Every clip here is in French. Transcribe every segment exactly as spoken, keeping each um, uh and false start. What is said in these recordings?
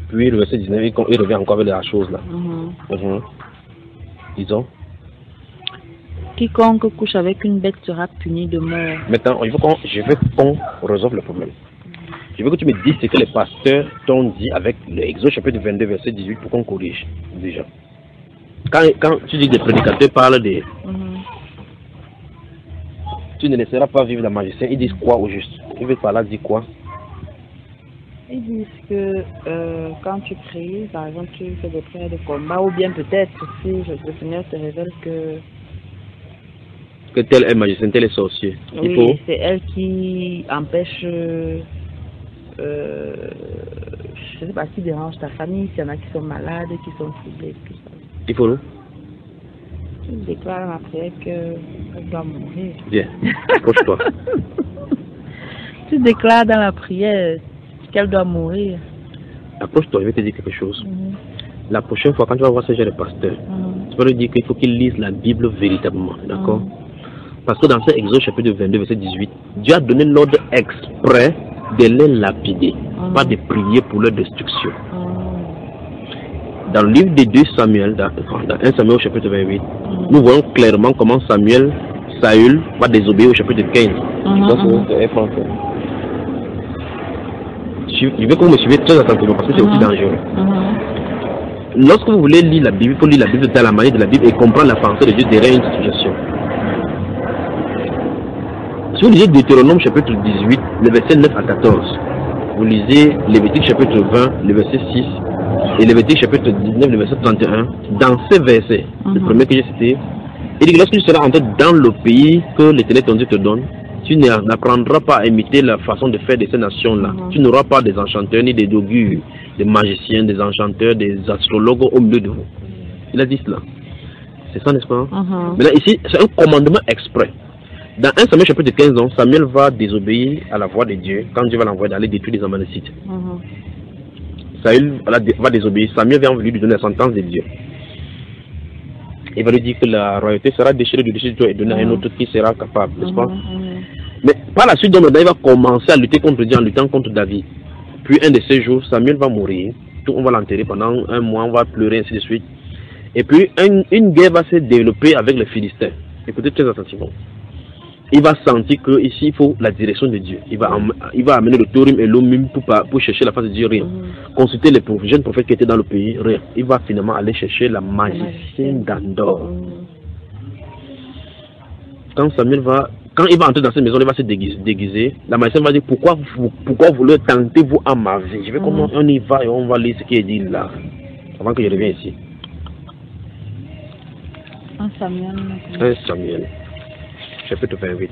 Puis le verset dix-neuf, il, il revient encore avec la chose là. Mm-hmm. Mm-hmm. Disons. Quiconque couche avec une bête sera puni de mort. Maintenant, il faut qu'on, je veux qu'on résolve le problème. Je veux que tu me dises ce que les pasteurs t'ont dit avec l'Exode chapitre vingt-deux, verset dix-huit, pour qu'on corrige déjà. Quand, quand tu dis que les prédicateurs parlent de... Mm-hmm. Tu ne laisseras pas vivre la magicien, ils disent quoi au juste? Ils veulent par là dire quoi? Ils disent que euh, quand tu pries, par exemple, tu fais des prières de combat, ou bien peut-être si le Seigneur te révèle que... Que tel est magicien, tel est sorcier. Oui, Il faut... c'est elle qui empêche... Euh, euh, je ne sais pas, qui dérange ta famille, s'il y en a qui sont malades, qui sont troublés, tout ça. Il faut nous. Tu déclares dans la prière qu'elle doit mourir. Bien, approche-toi. Tu déclares dans la prière qu'elle doit mourir. Approche-toi, je vais te dire quelque chose. Mm-hmm. La prochaine fois, quand tu vas voir ce genre de pasteur, Mm-hmm. tu vas lui dire qu'il faut qu'il lise la Bible véritablement, d'accord? Mm-hmm. Parce que dans ce Exode chapitre vingt-deux, verset dix-huit, Dieu a donné l'ordre exprès de les lapider, mm-hmm. pas de prier pour leur destruction. Mm-hmm. Dans le livre de deux Samuel, dans, dans un Samuel au chapitre vingt-huit, mm-hmm. nous voyons clairement comment Samuel, Saül, va désobéir au chapitre quinze. Mm-hmm. Donc, c'est français. Je veux que vous me suivez très attentivement parce que c'est mm-hmm. aussi dangereux. Mm-hmm. Lorsque vous voulez lire la Bible, il faut lire la Bible dans la manière de la Bible et comprendre la pensée de Dieu derrière une situation. Si vous lisez Deutéronome chapitre dix-huit, le verset neuf à quatorze, vous lisez Lévitique chapitre vingt, le verset six, et Lévitique chapitre dix-neuf, le verset trente et un, dans ces versets, mm-hmm. le premier que j'ai cité, il dit que lorsque tu seras entré dans le pays que l'Éternel ton Dieu te donne, tu n'apprendras pas à imiter la façon de faire de ces nations-là. Mm-hmm. Tu n'auras pas des enchanteurs, ni des augures, des magiciens, des enchanteurs, des astrologues au milieu de vous. Il a dit cela. C'est ça, n'est-ce pas? Mm-hmm. Maintenant, ici, c'est un commandement exprès. Dans un Samuel chapitre quinze, Samuel va désobéir à la voix de Dieu quand Dieu va l'envoyer d'aller détruire les Amalécites. Mm-hmm. Saül va désobéir. Samuel vient lui donner la sentence de Dieu. Il va lui dire que la royauté sera déchirée du dessus de toi et donnée mm-hmm. à un autre qui sera capable, n'est-ce pas? Mm-hmm. Mais par la suite, il va commencer à lutter contre Dieu en luttant contre David. Puis un de ces jours, Samuel va mourir. Tout, on va l'enterrer pendant un mois, on va pleurer, ainsi de suite. Et puis un, une guerre va se développer avec les Philistins. Écoutez très attentivement. Il va sentir que ici il faut la direction de Dieu. Il va, am, il va amener le Taurim et l'Omim pour, pour chercher la face de Dieu, rien. Mm-hmm. Consulter les jeunes prophètes qui étaient dans le pays, rien. Il va finalement aller chercher la magicienne d'Andor. Mm-hmm. Quand Samuel va, quand il va entrer dans cette maison, il va se déguiser. déguiser. La magicienne va dire pourquoi vous, pourquoi vous le tentez vous à ma vie. Je vais mm-hmm. comment on y va et on va lire ce qui est dit là, avant que je revienne ici. Un Samuel. Un Samuel. Chapitre vingt-huit.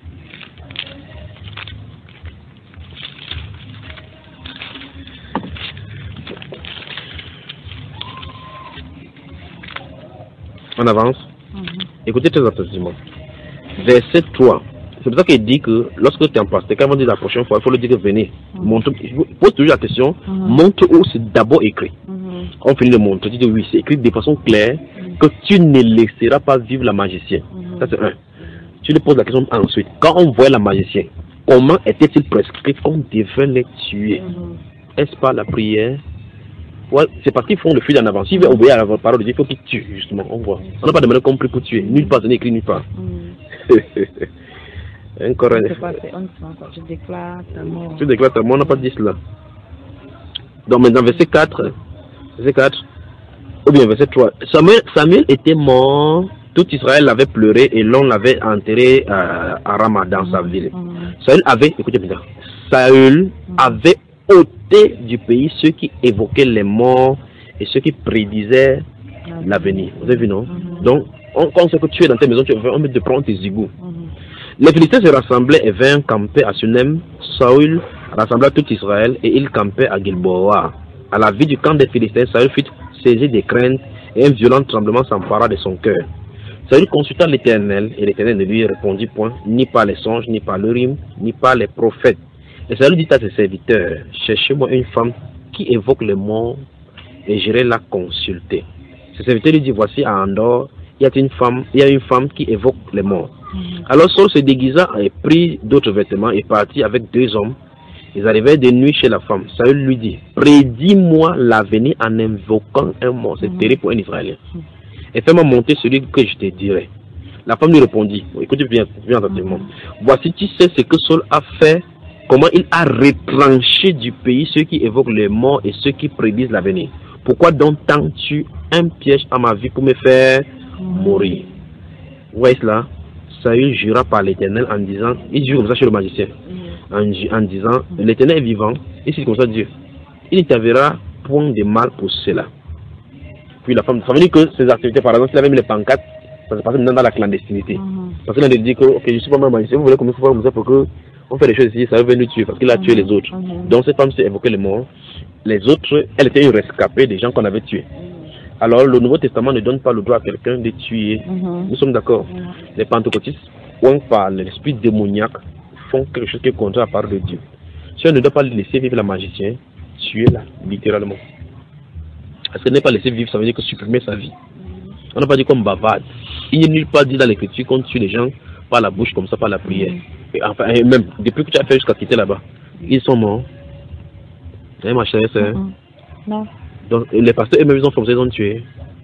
On avance. Mm-hmm. Écoutez très attentivement. Verset trois. C'est pour ça qu'il dit que lorsque tu es en pasteur, quand on dit la prochaine fois, il faut lui dire que venez. Mm-hmm. Montre, pose toujours la question, mm-hmm. montre où c'est d'abord écrit. Mm-hmm. On finit de montrer, tu dis oui, c'est écrit de façon claire mm-hmm. que tu ne laisseras pas vivre la magicienne. Mm-hmm. Ça c'est un. Tu lui poses la question ensuite. Quand on voit la magicien, comment était-il prescrit qu'on devait les tuer? Mm-hmm. Est-ce pas la prière? Ouais, c'est parce qu'ils font le fil en avant. S'ils veulent obéir à la parole de Dieu, il faut qu'ils tuent, justement. On voit. On n'a pas demandé qu'on prie pour tuer. Nulle part, ce n'est écrit nulle part. Mm-hmm. Encore un. Tu déclares ta mort. Tu déclares ta mort, on n'a pas dit cela. Donc maintenant, verset quatre. Verset quatre. Ou bien verset trois. Samuel, Samuel était mort. Tout Israël l'avait pleuré et l'on l'avait enterré euh, à Rama dans mmh, sa ville. Mmh. Saül avait, écoutez bien, Saül mmh. avait ôté du pays ceux qui évoquaient les morts et ceux qui prédisaient mmh. l'avenir. Vous avez vu, non? Mmh. Donc, on, quand on sait que tu es dans tes maisons, tu vas te prendre tes égouts. Mmh. Les Philistins se rassemblaient et vinrent camper à Sunem. Saül rassembla tout Israël et il campait à Gilboa. À la vue du camp des Philistins, Saül fut saisi de crainte et un violent tremblement s'empara de son cœur. Saül consulta l'Éternel, et l'Éternel ne lui répondit point, ni par les songes, ni par le rime, ni par les prophètes. Et Saül dit à ses serviteurs, cherchez-moi une femme qui évoque les morts, et j'irai la consulter. Ses serviteurs lui disent, voici à Andor, il y a une femme, il y a une femme qui évoque les morts. Mm-hmm. Alors Saül se déguisa et prit d'autres vêtements et partit avec deux hommes. Ils arrivaient de nuit chez la femme. Saül lui dit, prédis-moi l'avenir en invoquant un mot. C'est Mhm. terrible pour un Israélien. Et fais-moi monter celui que je te dirai. La femme lui répondit, écoutez bien, bien attentivement. Voici, tu sais ce que Saul a fait, comment il a retranché du pays ceux qui évoquent les morts et ceux qui prédisent l'avenir. Pourquoi donc tends-tu un piège à ma vie pour me faire mourir? Vous voyez cela? Saül jura par l'Éternel en disant, il jure comme ça chez le magicien, en, en disant, l'Éternel est vivant, et c'est comme ça Dieu. Il ne t'enverra point de mal pour cela. Puis la femme, ça veut dire que ses activités, par exemple, s'il avait mis les pancartes, ça se passait maintenant dans la clandestinité. Mm-hmm. Parce qu'il a dit que, ok, je suis pas mal magicien, vous voulez comme il faut faire comme ça pour que on fait des choses ici, ça va venir nous tuer, parce qu'il a mm-hmm. tué les autres. Mm-hmm. Donc cette femme s'est évoqué les morts. Les autres, elle était une rescapée des gens qu'on avait tués. Mm-hmm. Alors le Nouveau Testament ne donne pas le droit à quelqu'un de tuer. Mm-hmm. Nous sommes d'accord. Mm-hmm. Les pentecôtistes, ou par l'esprit démoniaque, font quelque chose qui est contraire à la parole de Dieu. Si on ne doit pas laisser vivre la magicien, tuez-la, littéralement. Parce que ne pas laisser vivre, ça veut dire que supprimer sa vie. On n'a pas dit comme bavarde. Il n'est nulle part dit dans l'écriture qu'on tue les gens par la bouche comme ça, par la prière. Et enfin, et même, depuis que tu as fait jusqu'à quitter là-bas, ils sont morts. Hein, ma chère sœur? Non. Donc, les pasteurs eux-mêmes, ils ont formé, ils ont tué.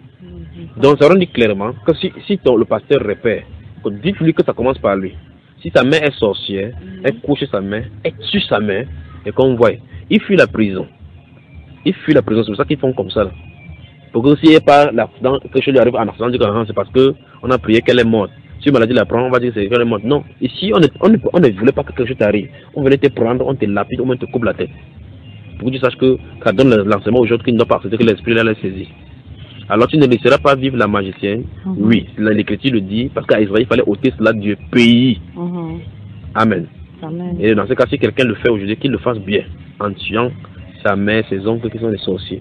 Donc, ça rend dit clairement que si, si ton, le pasteur répète, dites-lui que ça commence par lui. Si sa mère est sorcière, elle couche sa mère, elle tue sa mère, et qu'on voit, il fuit la prison. Il fuit la prison, c'est pour ça qu'ils font comme ça. Là. Pour que s'il n'y a pas l'accident, quelque chose lui arrive en accident, c'est parce qu'on a prié qu'elle est morte. Si une maladie la prend, on va dire que c'est qu'elle est morte. Non, ici, on ne, on ne, on ne voulait pas que quelque chose t'arrive. On venait te prendre, on te lapide, on te coupe la tête. Pour que tu saches que ça donne l'enseignement aux autres qui ne doivent pas accepter que l'esprit l'a saisi. Alors tu ne laisseras pas vivre la magicienne. Mm-hmm. Oui, l'Écriture le dit, parce qu'à Israël, il fallait ôter cela du pays. Mm-hmm. Amen. Amen. Et dans ce cas, si quelqu'un le fait aujourd'hui, qu'il le fasse bien, en tuant sa mère, ses oncles qui sont des sorciers.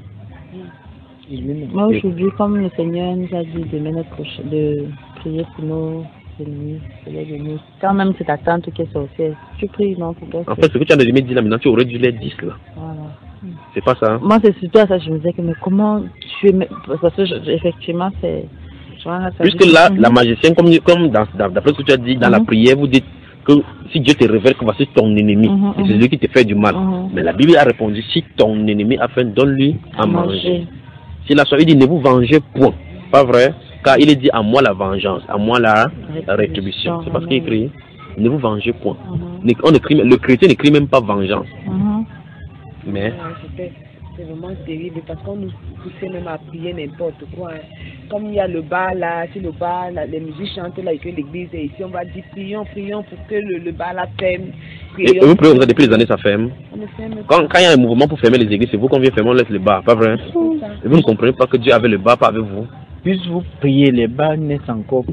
Moi aujourd'hui, comme le Seigneur nous a dit de, notre, de prier pour nos ennemis, quand même c'est ta tante qui est sorcière, tu pries, non? Pour en fait, ce que tu as dit là, maintenant tu aurais dû les dire là. Voilà. C'est pas ça. Hein? Moi, c'est surtout à ça que je me disais que, mais comment tu es. Parce que, je, effectivement, c'est. Puisque là, la magicienne, comme, comme d'après dans, ce que tu as dit, dans mm-hmm. la prière, vous dites que si Dieu te révèle que voici ton ennemi, mm-hmm. et c'est lui qui te fait du mal. Mm-hmm. Mais la Bible a répondu, si ton ennemi a faim, donne-lui à manger. manger. Si la soirée, il dit, ne vous vengez point. Pas vrai? Car il est dit, à moi la vengeance, à moi la, la rétribution. C'est parce qu'il écrit, ne vous vengez point. Mm-hmm. On écrit, le chrétien n'écrit même pas vengeance. Mm-hmm. Mais c'est vraiment terrible parce qu'on nous poussait même à prier n'importe quoi. Hein. Comme il y a le bar là, si le bar, là, les musiques chantent là et que l'église est ici, on va dire prions, prions pour que le, le bar là ferme. Et vous priez depuis les années, ça ferme. Quand, quand il y a un mouvement pour fermer les églises, c'est vous qu'on vient fermer, on laisse le bar, pas vrai? Et vous ne comprenez pas que Dieu avait le bar, pas avec vous. Plus vous priez, les bars naissent encore.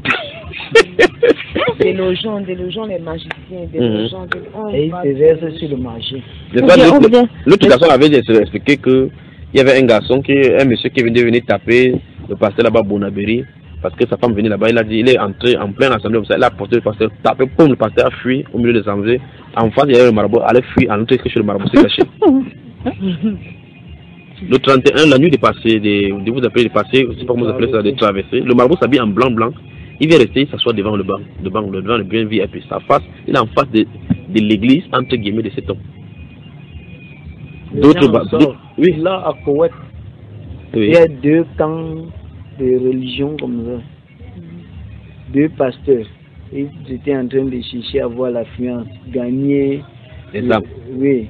Des logeons, des logeons, les magiciens, des mmh. logeons. Des... Oh, et ils se versent sur le marché. L'autre garçon avait expliqué qu'il y avait un garçon, qui, un monsieur qui venait venir taper le pasteur là-bas, Bonabéry, parce que sa femme venait là-bas, il a dit, il est entré en pleine assemblée, il a porté le pasteur, tapé, poum, le pasteur a fui au milieu des assemblées. En face, il y avait le marabout, allait fuir, en outre, que chez le marabout s'est caché. Le trente et un, la nuit de passer, de, de vous appeler de passer, je ne sais pas comment vous appelez ça, de traverser. Le marabout s'habille en blanc, blanc. Il vient rester, il s'assoit devant le banc, le banc, le devant le bien V I P. Sa face, il est en face de, de l'église, entre guillemets, de cet homme. D'autres, oui. Là, à Koweït, oui. Il y a deux camps de religion comme ça. Deux pasteurs. Ils étaient en train de chercher à avoir l'affluence, gagner. Les âmes. Oui.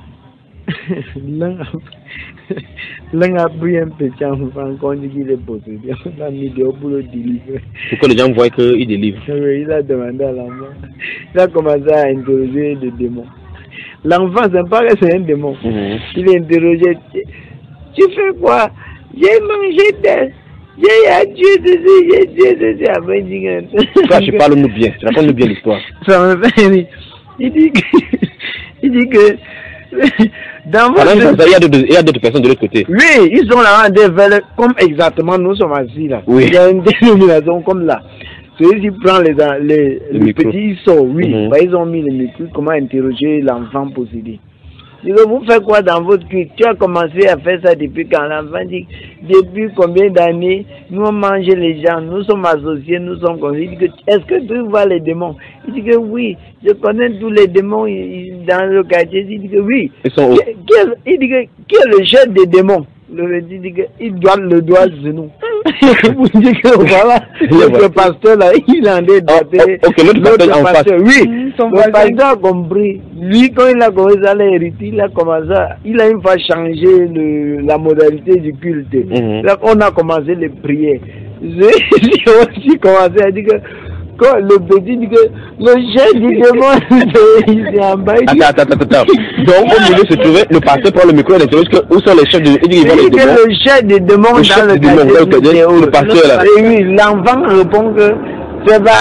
L'un a pris un petit enfant quand il est posé. On a mis au boulot de délivrer. Pourquoi les gens voient qu'il délivre? Oui, il a demandé à l'enfant. Il a commencé à interroger le démon. L'enfant, ça me paraît c'est un démon. Mm-hmm. Il est interrogé. Tu fais quoi? J'ai mangé des. J'ai Dieu ceci, j'ai Dieu ceci. Après, il dit toi, je parle-nous bien. Raconte-nous bien l'histoire. Ça me fait. Il dit que. Il dit que. Dans votre... Alors, il y a d'autres personnes de l'autre côté. Oui, ils sont là, comme exactement nous sommes assis là. Oui. Il y a une dénomination comme là. Celui qui prend les, les, les petits, ils sortent, oui. Mm-hmm. Bah, ils ont mis les micros, comment interroger l'enfant possédé. Je dis, vous faites quoi dans votre culte? Tu as commencé à faire ça depuis quand? L'enfant dit, depuis combien d'années nous on mange les gens, nous sommes associés, nous sommes comme. Il dit, est-ce que tu vois les démons? Il dit que oui, je connais tous les démons dans le quartier. Il dit que oui. Ils sont où? Il dit que qui est le chef des démons? Le dit dit que il doit le doigt sur nous. Vous dites que voilà, le pasteur là, il en est daté. Ok, l'autre pasteur en face. Oui, le pasteur a compris. Lui, quand il a commencé à l'hériter, il a commencé, à, il a une fois changé le, la modalité du culte. Mm-hmm. Là, on a commencé les prières. J'ai aussi commencé à dire que quand le petit dit que le chef du démon il est en bas. Attends, attends, attends. Donc au milieu se trouvait le pasteur prend le micro et l'interroge que où sont les chefs du il dit les démons. Le chef des démons dans le quartier. Le pasteur là. Et oui, l'enfant répond que c'est pas.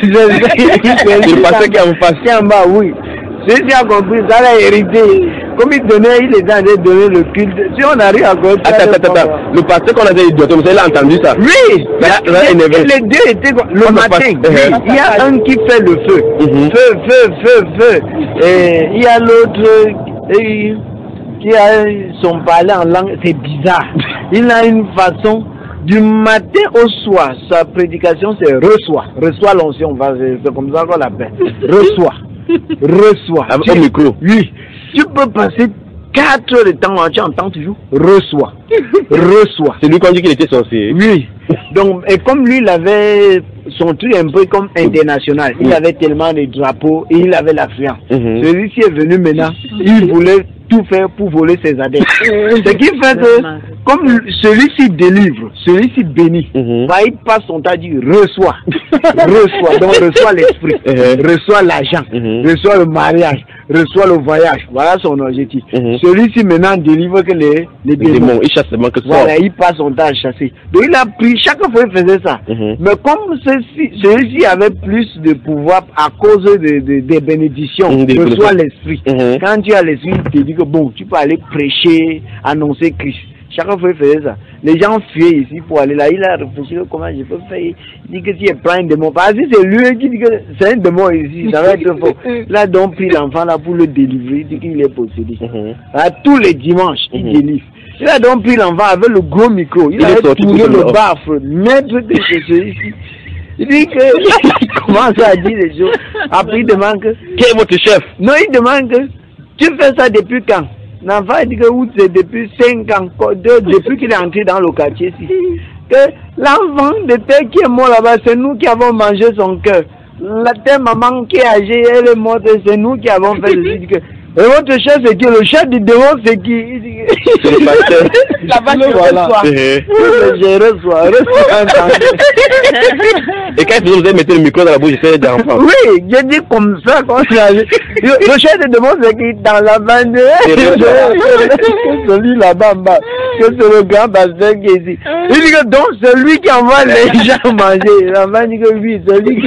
Le pasteur qui est en face. Qui est en bas, oui. Ceux qui a compris, ça l'a hérité. Comme il donnait, il est en train de donner le culte. Si on arrive à côté. Attends, attends, attends. Le pasteur qu'on avait dit, vous avez entendu ça? Oui! Là, là, les deux étaient. Le matin, oui, il y a un qui fait le feu. Mm-hmm. Feu, feu, feu, feu. Et il y a l'autre qui a son parler en langue. C'est bizarre. Il a une façon. Du matin au soir, sa prédication c'est reçoit. Reçoit l'onction, c'est comme ça qu'on l'appelle. Reçoit. Reçoit. Avec au micro. Oui. Tu peux passer quatre heures de temps, tu entends toujours reçoit. Reçoit. C'est lui qu'on dit qu'il était sorcier. Oui. Donc, et comme lui, il avait son truc un peu comme international. Il oui. avait tellement de drapeaux et il avait l'affluence. Mm-hmm. Celui-ci est venu maintenant, il voulait tout faire pour voler ses adeptes. Ce qui fait que, comme celui-ci délivre, celui-ci bénit, mm-hmm. bah, il passe son temps à dire reçoit. Reçoit. Donc, reçoit l'esprit, mm-hmm. reçoit l'argent, mm-hmm. reçoit le mariage, reçoit le voyage. Voilà son objectif. Mm-hmm. Celui-ci maintenant délivre que les, les, les démons. démons. Il chasse seulement que ça. Voilà, il passe son temps à chasser. Donc, il a pris, chaque fois il faisait ça. Mm-hmm. Mais comme celui-ci avait plus de pouvoir à cause de, de, des bénédictions, mm-hmm. reçoit l'esprit. Mm-hmm. Quand tu as l'esprit, il te dit que bon, tu peux aller prêcher, annoncer Christ. Chaque fois il faisait ça. Les gens fuyaient ici pour aller là. Il a réfléchi comment je peux faire. Il dit que tu es plein de démons. Parce que c'est lui qui dit que c'est un démon ici. Ça va être faux. Il a donc pris l'enfant là pour le délivrer. Il dit qu'il est possédé. Mm-hmm. À tous les dimanches, il mm-hmm. délivre. Il a donc pris l'enfant avec le gros micro. Il, il a tourné le baffle. Maître de celui-ci. Il dit que il commence à dire les choses. Après il demande que qui est votre chef? Non, il demande que tu fais ça depuis quand? L'enfant dit que c'est depuis cinq ans, depuis qu'il est entré dans le quartier ici. Que l'enfant de terre qui est mort là-bas, c'est nous qui avons mangé son cœur. La terre maman qui est âgée, elle est morte, c'est nous qui avons fait le dit que. Et votre chef c'est qui? Le chef du démon c'est qui? C'est le pasteur. Là-bas je reçois. Je reçois, reçois. Et quand vous avez mis le micro dans la bouche, c'est d'enfant. Oui, j'ai dit comme ça, comme ça. Le chef du démon c'est qui? Dans la bande. Celui là-bas en bas. Que c'est le grand pasteur qui est ici. Il dit que donc c'est lui qui envoie les gens manger. L'enfant dit que oui, c'est lui qui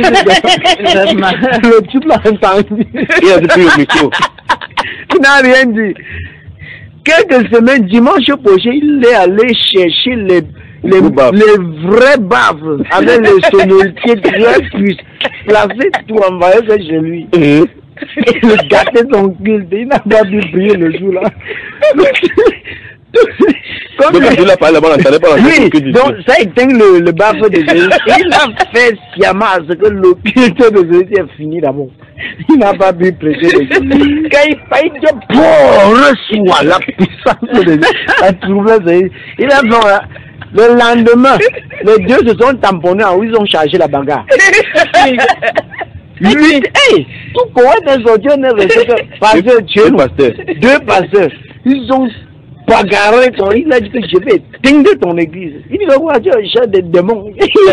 le type l'a entendu. Il a pris le micro. Il n'a rien dit. Quelques semaines, dimanche prochain, il est allé chercher les, les, les vrais baves avec les sonorités très puissantes, placer tout, envoyer ça chez lui. Mm-hmm. Il gâtait son culte, il n'a pas pu prier le jour-là. Comme donc, il a parlé là-bas, on pas oui, donc ça éteint le, le baffe de Jésus. Il a fait sciemment à ce que le culte de Jésus est fini d'abord. Il n'a pas pu prêcher le culte. Quand il faillit dire, bon, reçoit la puissance de Jésus. A trouvé Jésus. Il a fait, le lendemain, les deux se sont tamponnés en où ils ont chargé la bagarre. Lui, hey, tout quoi des audios n'est resté que pasteur Dieu. Deux pasteurs. Deux pasteurs. Ils ont bagarré ton, il a dit que je vais éteindre ton église. Il dit que quoi, tu as un chat des démons.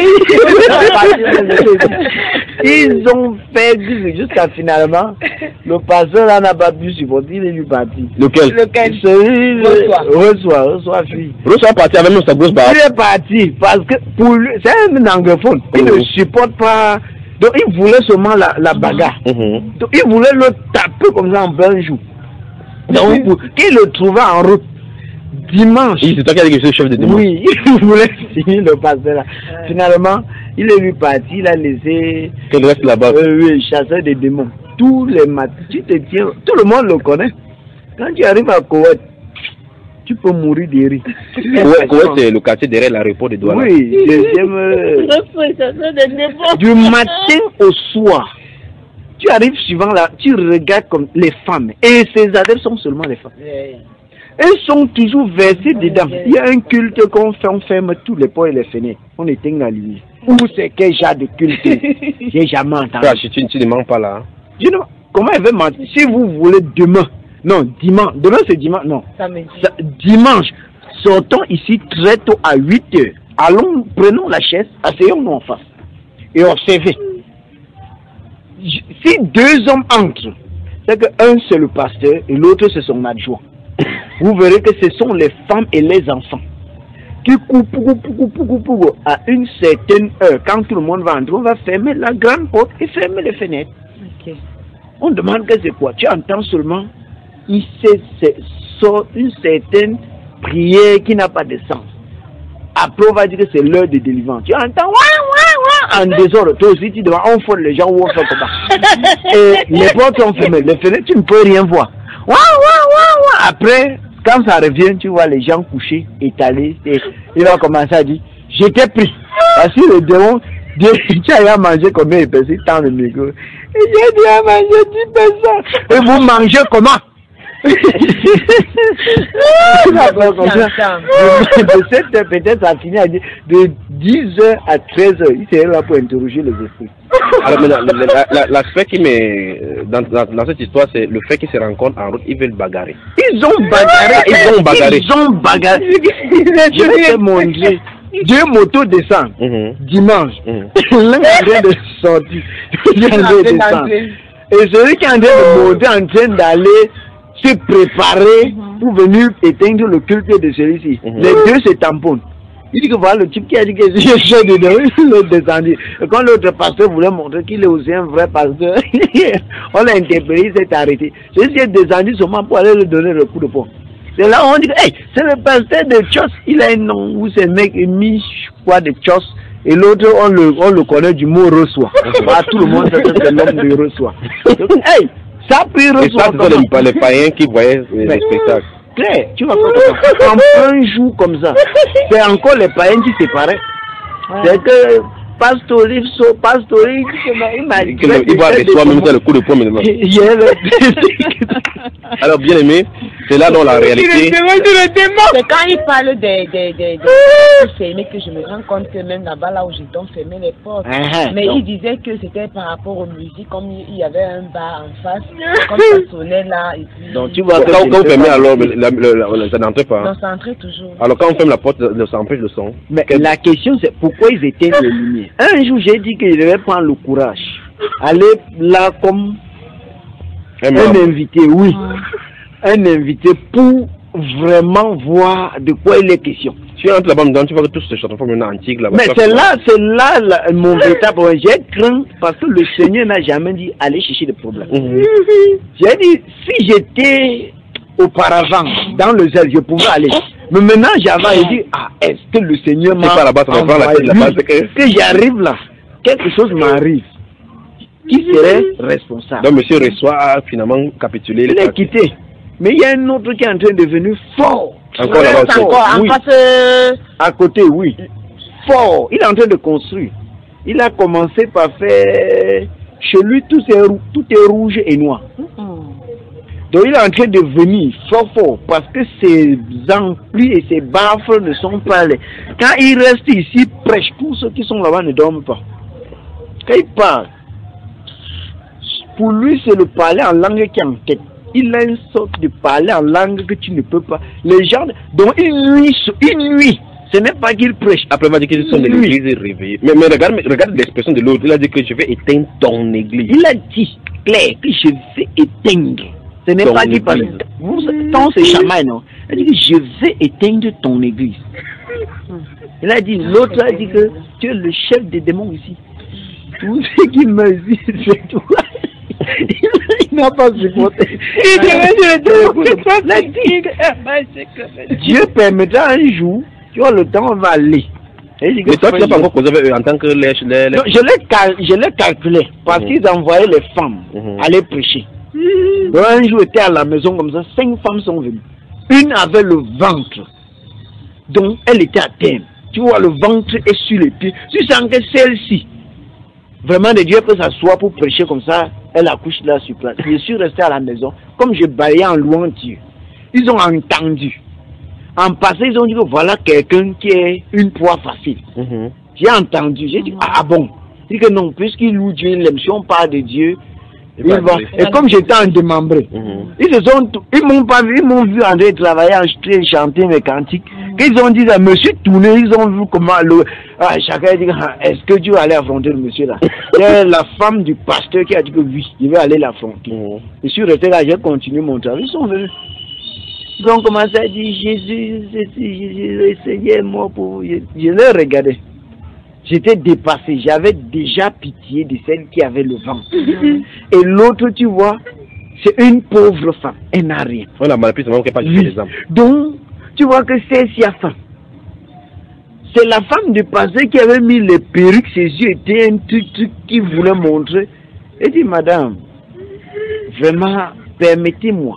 Ils ont fait jusqu'à finalement, le pasteur là n'a pas pu supporter, il est lui parti. Lequel? Lequel? Celui, reçoit, reçoit, fille. Reçoit parti avec nous, sa grosse barre. Il est parti parce que pour lui, c'est un anglophone. Il ne supporte pas. Donc il voulait seulement la, la bagarre. Mm-hmm. Donc il voulait le taper comme ça en plein jour. Donc il le trouvait en route. Dimanche. Oui, c'est toi qui as dit que c'est le chef de démon. Oui, il voulait finir le pasteur là. Ouais. Finalement, il est lui parti, il a laissé. Quel reste là-bas? Euh, oui, chasseur des démons. Tous les matins, tu te tiens, tout le monde le connaît. Quand tu arrives à Koweït, tu peux mourir de rire. Koweït, c'est le quartier derrière l'aéroport de Douala. Oui, deuxième. Euh, du matin au soir, tu arrives suivant là, tu regardes comme les femmes. Et ces adeptes sont seulement les femmes. Elles sont toujours versées dedans. Il y a un culte qu'on fait, on ferme tous les ports et les fenêtres. On éteint la lumière. Où c'est quel genre de culte? J'ai jamais entendu. Ah, tu, tu ne mens pas là. Je ne, comment elle veut mentir? Si vous voulez demain, non, dimanche, demain c'est dimanche, non. Samedi. Dimanche, sortons ici très tôt à huit heures. Allons, prenons la chaise, asseyons-nous en face et observez. Si deux hommes entrent, c'est que un c'est le pasteur et l'autre c'est son adjoint. Vous verrez que ce sont les femmes et les enfants qui coupent, coupent, coupent, coupent, coupent. À une certaine heure, quand tout le monde va entrer, on va fermer la grande porte et fermer les fenêtres. Okay. On demande que c'est quoi? Tu entends seulement une, une certaine prière qui n'a pas de sens. Après, on va dire que c'est l'heure de délivrance. Tu entends ouah, ouah, ouah, en désordre. Toi aussi, tu dois on les gens ou on fait comme ça. Et les portes sont fermées. Les fenêtres, tu ne peux rien voir. Ouah, ouah, ouah, ouah. Après, quand ça revient, tu vois les gens couchés, étalés. Et il va commencer à dire, j'étais pris. Parce que le démon, tu as mangé combien de personnes dans le micro? Et j'ai dit à manger dix personnes. Et vous mangez comment? De sept heures peut-être ça finit à dire de dix heures à treize heures. Il serait là pour interroger les esprits. Alors maintenant, l'aspect qui me dans, dans, dans cette histoire, c'est le fait qu'ils se rencontrent en route, ils veulent bagarrer. Ils ont bagarré, ils ont bagarré. Ils ont bagarré. Je vais te montrer. Deux motos descendent mm-hmm. dimanche. Mm-hmm. L'un est en train de sortir, l'autre est en train de descendre. Et celui qui est en train de monter, en train d'aller se préparer mm-hmm. pour venir éteindre le culte de celui-ci. Mm-hmm. Les deux se tamponnent. Il dit que voilà le type qui a dit que je suis dedans, il est descendu. Et quand l'autre pasteur voulait montrer qu'il est aussi un vrai pasteur, on l'a interpellé, il s'est arrêté. Celui-ci est descendu seulement pour aller lui donner le coup de poing. C'est là où on dit que hey, c'est le pasteur de Chos, il a un nom où c'est mec mis quoi de Chos. Et l'autre, on le, on le connaît du mot reçoit. Bah, tout le monde sait que c'est l'homme de reçoit. Hey, ça puis reçoit. Et ça, c'est les, les païens qui voyaient les spectacles. Claire, tu vas faire en un jour comme ça, c'est encore les païens qui séparaient. Ouais. C'est que Pastori, so, Pastori, il m'a dit il va reçoit même ça le coup de poing maintenant. Alors bien aimé, c'est là dans la réalité. C'est quand il parle des des des des fermés que je me rends compte que même là-bas là où j'étais on fermait les portes. Uh-huh. Mais donc, il disait que c'était par rapport aux musiques, comme il y avait un bar en face, comme ça sonnait là. Et puis... Donc tu vois quand, quand on fermait alors la, la, la, ça n'entrait pas. Non, ça entrait toujours. Alors quand on ferme la porte, ça empêche le son. Mais Quel... la question c'est pourquoi ils éteignent les lumières. Un jour j'ai dit qu'il devait prendre le courage, aller là comme un, un invité, oui. Un invité pour vraiment voir de quoi il est question. Tu entres là-bas dedans, tu vois que tout se transforme en antique là-bas. Mais c'est là, c'est là, là mon véritable problème. J'ai craint parce que le Seigneur n'a jamais dit aller chercher des problèmes. Mm-hmm. J'ai dit si j'étais auparavant dans le zèle, je pouvais aller. Mais maintenant j'avais dit ah est-ce que le Seigneur m'a envoyé que, que j'arrive là, quelque chose m'arrive. Qui serait responsable? Donc monsieur reçoit finalement capitulé. Il est quitté. Mais il y a un autre qui est en train de devenir fort. Encore là-bas aussi. Encore, oui. en face... À côté, oui. Fort. Il est en train de construire. Il a commencé par faire... Chez lui, tout est, tout est rouge et noir. Mm-hmm. Donc il est en train de venir fort fort. Parce que ses amplis et ses baffles ne sont pas là. Quand il reste ici, prêche. Tous ceux qui sont là-bas ne dorment pas. Quand il parle, pour lui, c'est le parler en langue qui est en tête. Il a une sorte de parler en langue que tu ne peux pas. Les gens, donc une nuit, une nuit, ce n'est pas qu'il prêche. Après, il m'a dit qu'ils sont de l'église réveillés. Mais, mais regarde, regarde l'expression de l'autre. Il a dit que je vais éteindre ton église. Il a dit clair que je vais éteindre. Ce n'est pas qu'il parle. Tant c'est chamaille, non. Il a dit que je vais éteindre ton église. Il a dit, l'autre a dit que tu es le chef des démons ici. Tout ce qu'il me dit, c'est tout. Il n'a pas supporté. Dieu permettra un jour, tu vois, le temps va aller. Mais toi, tu n'as pas encore causé avec eux en tant que les... les, les... Non, je l'ai cal calculé parce mm-hmm. qu'ils envoyaient les femmes mm-hmm. aller prêcher. Donc, un jour, j'étais à la maison comme ça, cinq femmes sont venues. Une avait le ventre. Donc, elle était à terme. Tu vois, le ventre est sur les pieds. Tu sens que celle-ci, vraiment, de Dieu peut s'asseoir pour prêcher comme ça, elle accouche là sur place. Je suis resté à la maison, comme je baillais en louant Dieu. Ils ont entendu. En passé, ils ont dit que voilà quelqu'un qui est une proie facile. Mm-hmm. J'ai entendu, j'ai dit, ah bon. Il dit que non, puisqu'il loue Dieu, il aime, si on parle de Dieu, il va. Et comme j'étais en démembré, mm-hmm. ils se sont, ils m'ont pas vu, ils m'ont vu en train de travailler, en train de chanter mes cantiques. Ils ont dit, je me suis tourné, ils ont vu comment le, ah, chacun dit, ah, est-ce que Dieu allait affronter le monsieur là? C'est la femme du pasteur qui a dit que oui, il va aller l'affronter. Mm-hmm. Je suis resté là, j'ai continué mon travail, ils sont venus. Ils ont commencé à dire, Jésus, Jésus, Jésus, Seigneur, moi pour je, je les regardais. J'étais dépassé, j'avais déjà pitié de celle qui avait le ventre. Mm-hmm. Et l'autre, tu vois, c'est une pauvre femme, elle n'a rien. On a mal pris, c'est vraiment qu'elle pas oui. Les hommes. Donc, tu vois que c'est si à femme. C'est la femme du passé qui avait mis les perruques, ses yeux étaient un truc, truc qui voulait montrer. Elle dit, madame, vraiment, permettez-moi.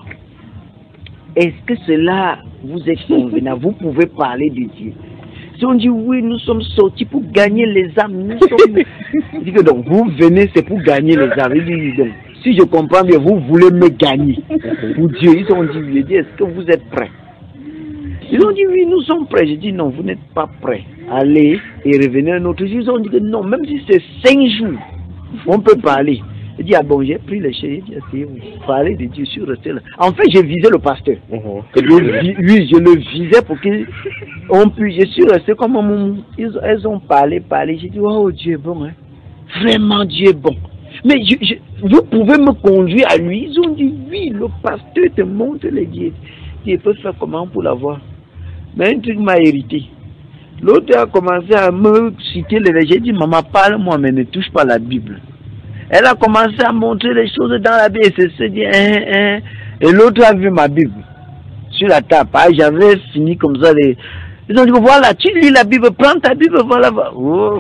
Est-ce que cela vous est convenable? Vous pouvez parler de Dieu. Si on dit oui, nous sommes sortis pour gagner les âmes, nous sommes... Il dit que donc, vous venez, c'est pour gagner les âmes. Il dit donc, si je comprends bien, vous voulez me gagner pour Dieu. Ils ont dit, oui, dit, est-ce que vous êtes prêts? Ils ont dit, oui, nous sommes prêts. J'ai dit, non, vous n'êtes pas prêts. Allez et revenez un autre jour. Ils ont dit que non, même si c'est cinq jours, on peut parler. J'ai dit, ah bon, j'ai pris les chèvres, j'ai dit, asseyez-vous, parlez de Dieu, je suis resté là. En fait, j'ai visé le pasteur. Uh-huh. je, oui, je le visais pour qu'ils ont pu, je suis resté comme un ils, elles ont parlé, parlé. J'ai dit, oh, Dieu est bon, hein. Vraiment, Dieu est bon. Mais je, je, vous pouvez me conduire à lui. Ils ont dit, oui, le pasteur te montre les dieux. Il peut faire comment pour l'avoir? Mais un truc m'a hérité. L'autre a commencé à me citer les versets. J'ai dit, maman, parle-moi, mais ne touche pas la Bible. Elle a commencé à montrer les choses dans la Bible. Et c'est se dit, hein, hein. Et l'autre a vu ma Bible sur la table. Ah, j'avais fini comme ça. Les... Ils ont dit, voilà, tu lis la Bible, prends ta Bible, voilà. Oh.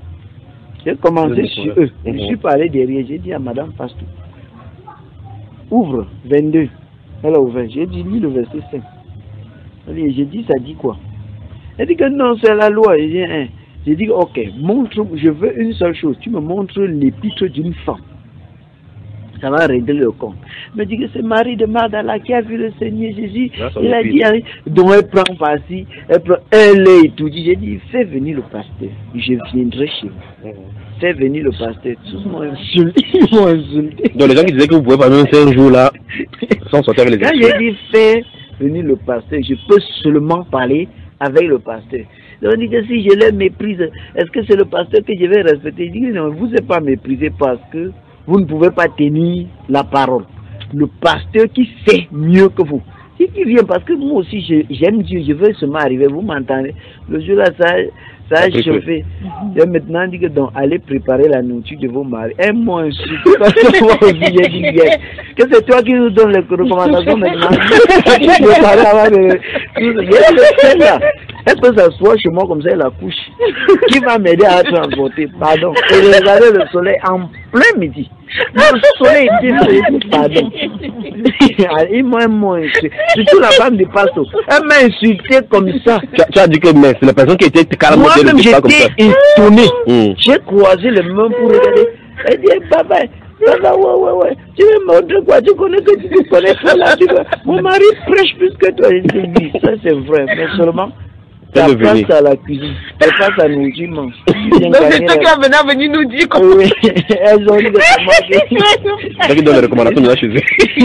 J'ai commencé sur eux. Je suis parlé derrière. J'ai dit à madame pasteur, ouvre vingt-deux. Elle a ouvert. J'ai dit, lis le verset cinq. J'ai dit, ça dit quoi? Elle dit que non, c'est la loi. J'ai dit, hein. J'ai dit, ok, montre, je veux une seule chose. Tu me montres l'épître d'une femme. Ça va régler le compte. Elle me dit que c'est Marie de Magdala qui a vu le Seigneur Jésus. Il a dit, donc elle prend parti, elle, prend, elle est étudiée. J'ai dit, fais venir le pasteur. Je viendrai chez vous. Mmh. Fais venir le pasteur. Tous m'ont insulté. Ils m'ont insulté. Donc les gens qui disaient que vous pouvez pas même faire un jour là, sans sortir avec les Quand j'ai dit, fais venir le pasteur, je peux seulement parler avec le pasteur. Donc on dit que si je les méprise, est-ce que c'est le pasteur que je vais respecter? Je dis non, vous n'êtes pas méprisé parce que vous ne pouvez pas tenir la parole. Le pasteur qui sait mieux que vous. Si qui vient, parce que moi aussi j'aime Dieu, je veux seulement arriver, vous m'entendez? Le jour là, ça, ça a chauffé. Et maintenant, dit que donc, allez préparer la nourriture de vos maris. Et moi, je suis moi aussi, j'ai dit yes. Que c'est toi qui nous donnes les recommandations maintenant. Je parle avant de... C'est là. Elle peut s'asseoir chez moi comme ça, elle accouche. Qui va m'aider à transporter? Pardon. Et regarder le soleil en plein midi. Le soleil était pardon. Ils m'ont insulté. Surtout la femme du pasteur. Elle m'a insulté comme ça. Tu, tu as dit que c'est la personne qui était carrément... Moi-même, j'étais étonné. Mm. J'ai croisé les mains pour regarder. Elle dit, papa, papa, ouais, ouais, ouais. Tu veux me montrer quoi? Tu connais que tu ne connais pas là. Tu veux... Mon mari prêche plus que toi. Je dis, oui, ça c'est vrai. Mais seulement... Ça passe à la cuisine, ça passe à nous dire. Donc c'est toi qui as venu à venir nous dire comment. Oui, elles ont dit que c'est qui donne les recommandations de la chez eux.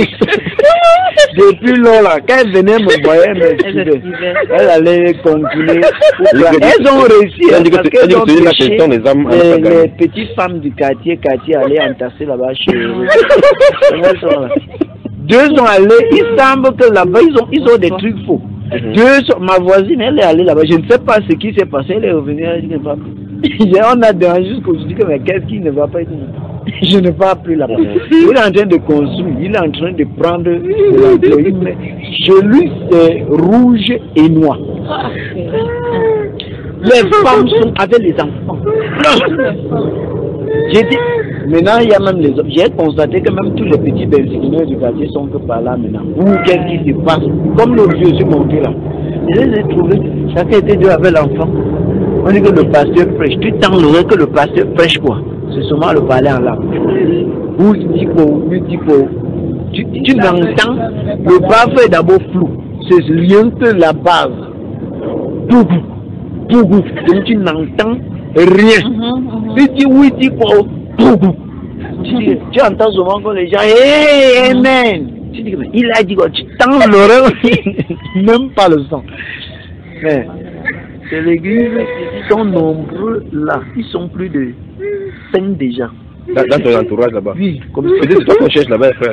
Depuis lors là, quand elles venaient me voir, elles allaient continuer. Elles ont réussi. Elles ont réussi. Les, les petites femmes du quartier, quartier allaient entasser là-bas chez eux. Elles sont là. Deux sont allés, il semble que là-bas, ils ont, ils ont des trucs faux. Mm-hmm. Deux, ma voisine, elle est allée là-bas. Je ne sais pas ce qui s'est passé. Elle est revenue. Elle dit que on a dérangé jusqu'aujourd'hui. Mais qu'est-ce qui ne va pas? Je n'ai pas appris là-bas. Mm-hmm. Il est en train de construire. Il est en train de prendre de l'employé. Chez lui, c'est rouge et noir. Les femmes sont avec les enfants. J'ai dit, Maintenant, il y a même les autres. J'ai constaté que même tous les petits benzineurs du quartier sont que par là maintenant. Ou qu'est-ce qui se passe? Comme le vieux, je suis monté là. J'ai trouvé, chacun était deux avec l'enfant. On dit que le pasteur prêche. Tu tends l'oreille que le pasteur prêche quoi? C'est seulement le parler en langue. Ou il dit quoi? Il dit quoi? Tu, tu l'entends, le bas est d'abord flou. C'est rien que la base. Bougou, bougou. Donc tu n'entends rien. Il dit oui, il dit quoi? Bougou. Tu, tu entends souvent que les gens, hey, amen. Tu dis, il a dit quoi? Tu tends l'oreille, même pas le son. Mais c'est l'église, ils sont nombreux là. Ils sont plus de cinq déjà. Dans, dans ton entourage là-bas. Oui, comme ça. C'est toi qu'on cherche là-bas, frère.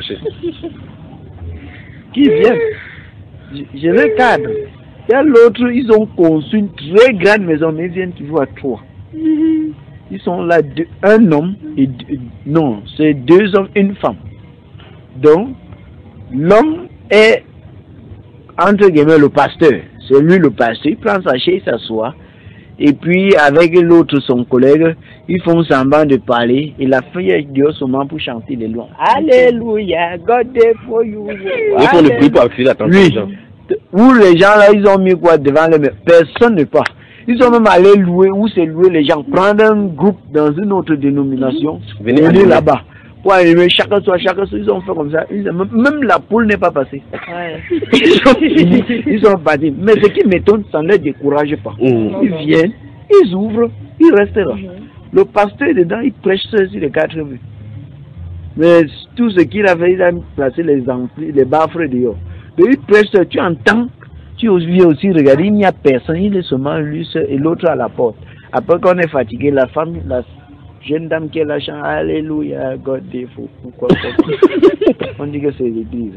Qui vient? Je, je le cadre. Il y a l'autre, ils ont conçu une très grande maison, mais ils viennent toujours à trois. Ils sont là, deux, un homme et deux, non, c'est deux hommes et une femme. Donc, l'homme est, entre guillemets, le pasteur. C'est lui le pasteur. Il prend sa chaise, il s'assoit. Et puis, avec l'autre, son collègue, ils font semblant de parler. Et la fille est dehors seulement pour chanter les louanges. Alléluia, God is for you. Ils font le bruit pour attirer l'attention des gens. Où les gens là, ils ont mis quoi devant les mains? Personne ne part. Ils sont même allés louer, où c'est louer les gens. Prendre un groupe dans une autre dénomination. Venez aller là-bas. Pour allumer chacun soit chacun soit. Ils ont fait comme ça. Ils, même la poule n'est pas passée. Ouais. Ils, sont, ils, ils sont partis. Mais ce qui m'étonne, ça ne les décourage pas. Mmh. Ils viennent, ils ouvrent, ils restent là. Mmh. Le pasteur est dedans, il prêche sur les quatre rues. Mais tout ce qu'il a fait, il a placé les amplis, les baffres dehors. Mais il prêche, tu entends, tu viens aussi regarder, il n'y a personne, il est seulement lui seul et l'autre à la porte. Après qu'on est fatigué, la femme, la jeune dame qui est là, chante Alléluia, God est fou. Pourquoi? On dit que c'est l'église.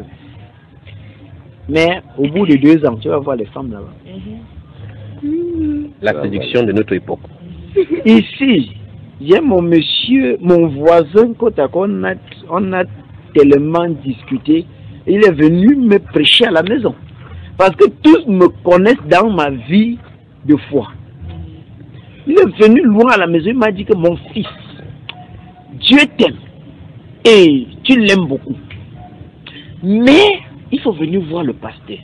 Mais au bout de deux ans, tu vas voir les femmes là-bas. La séduction de notre époque. Ici, j'ai mon monsieur, mon voisin, côte à côte, on a, on a tellement discuté. Il est venu me prêcher à la maison. Parce que tous me connaissent dans ma vie de foi. Il est venu loin à la maison, il m'a dit que mon fils, Dieu t'aime et tu l'aimes beaucoup. Mais il faut venir voir le pasteur.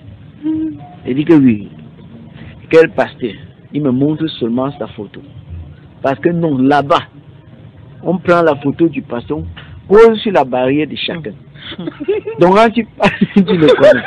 Il dit que oui. Quel pasteur? Il me montre seulement sa photo. Parce que non, là-bas, on prend la photo du pasteur, on pose sur la barrière de chacun. Donc quand tu passes, tu le connais.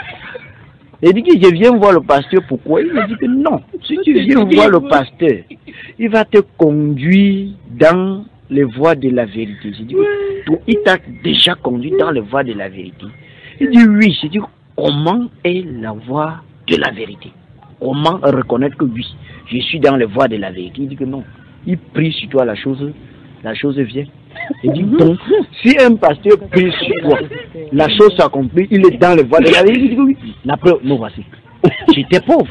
Il dit que je viens voir le pasteur, pourquoi? Il me dit que non, si tu viens voir le pasteur, il va te conduire dans les voies de la vérité. Je dis, donc, il t'a déjà conduit dans les voies de la vérité. Il dit oui, je dis comment est la voie de la vérité? Comment reconnaître que oui, je suis dans les voies de la vérité? Il dit que non, il prie sur toi, la chose, la chose vient. Il dit donc, si un pasteur prie sur toi, la chose s'accomplit, il est dans les voies de la vérité. Il dit oui, la preuve, nous voici. J'étais pauvre.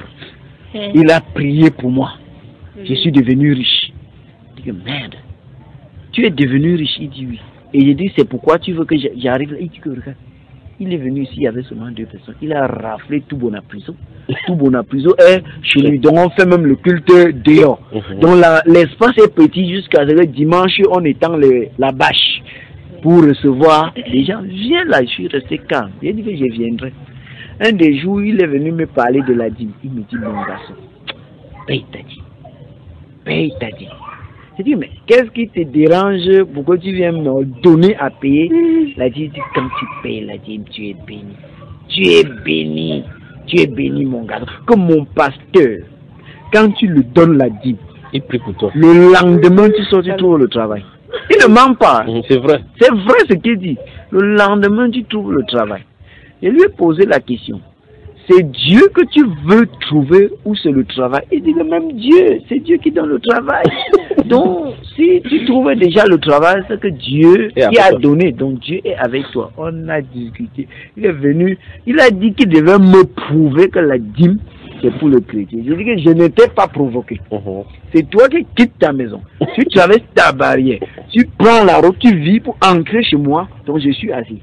Il a prié pour moi. Je suis devenu riche. Il dit que merde, tu es devenu riche? Il dit oui. Et il dit c'est pourquoi tu veux que j'arrive là? Il dit que regarde, il est venu ici, il y avait seulement deux personnes. Il a raflé tout Bonaprison. Tout Bonaprison est chez lui. Donc on fait même le culte dehors. Uh-huh. Donc l'espace est petit jusqu'à ce que dimanche on étend le, la bâche pour recevoir les gens. Viens là, je suis resté calme. Il a dit que je viendrai. Un des jours, il est venu me parler de la dîme. Il me dit, mon garçon, paye ta dîme. Paye ta dîme. J'ai dit, mais qu'est-ce qui te dérange? Pourquoi tu viens me donner à payer? La dîme dit, quand tu payes la dîme, tu es béni. Tu es béni. Tu es béni, mon garçon. Comme mon pasteur, quand tu lui donnes la dîme, il prie pour toi. Le lendemain, tu sors, tu trouves le travail. Il ne ment pas. C'est vrai. C'est vrai ce qu'il dit. Le lendemain, tu trouves le travail. Je lui ai posé la question. C'est Dieu que tu veux trouver ou c'est le travail? Il dit que même Dieu, c'est Dieu qui donne le travail. Donc, si tu trouves déjà le travail, c'est que Dieu qui a donné. Donc, Dieu est avec toi. On a discuté. Il est venu, il a dit qu'il devait me prouver que la dîme, c'est pour le chrétien. Je dis que je n'étais pas provoqué. Uh-huh. C'est toi qui quittes ta maison. Tu traverses ta barrière. Tu prends la route, tu vis pour entrer chez moi. Donc, je suis assis.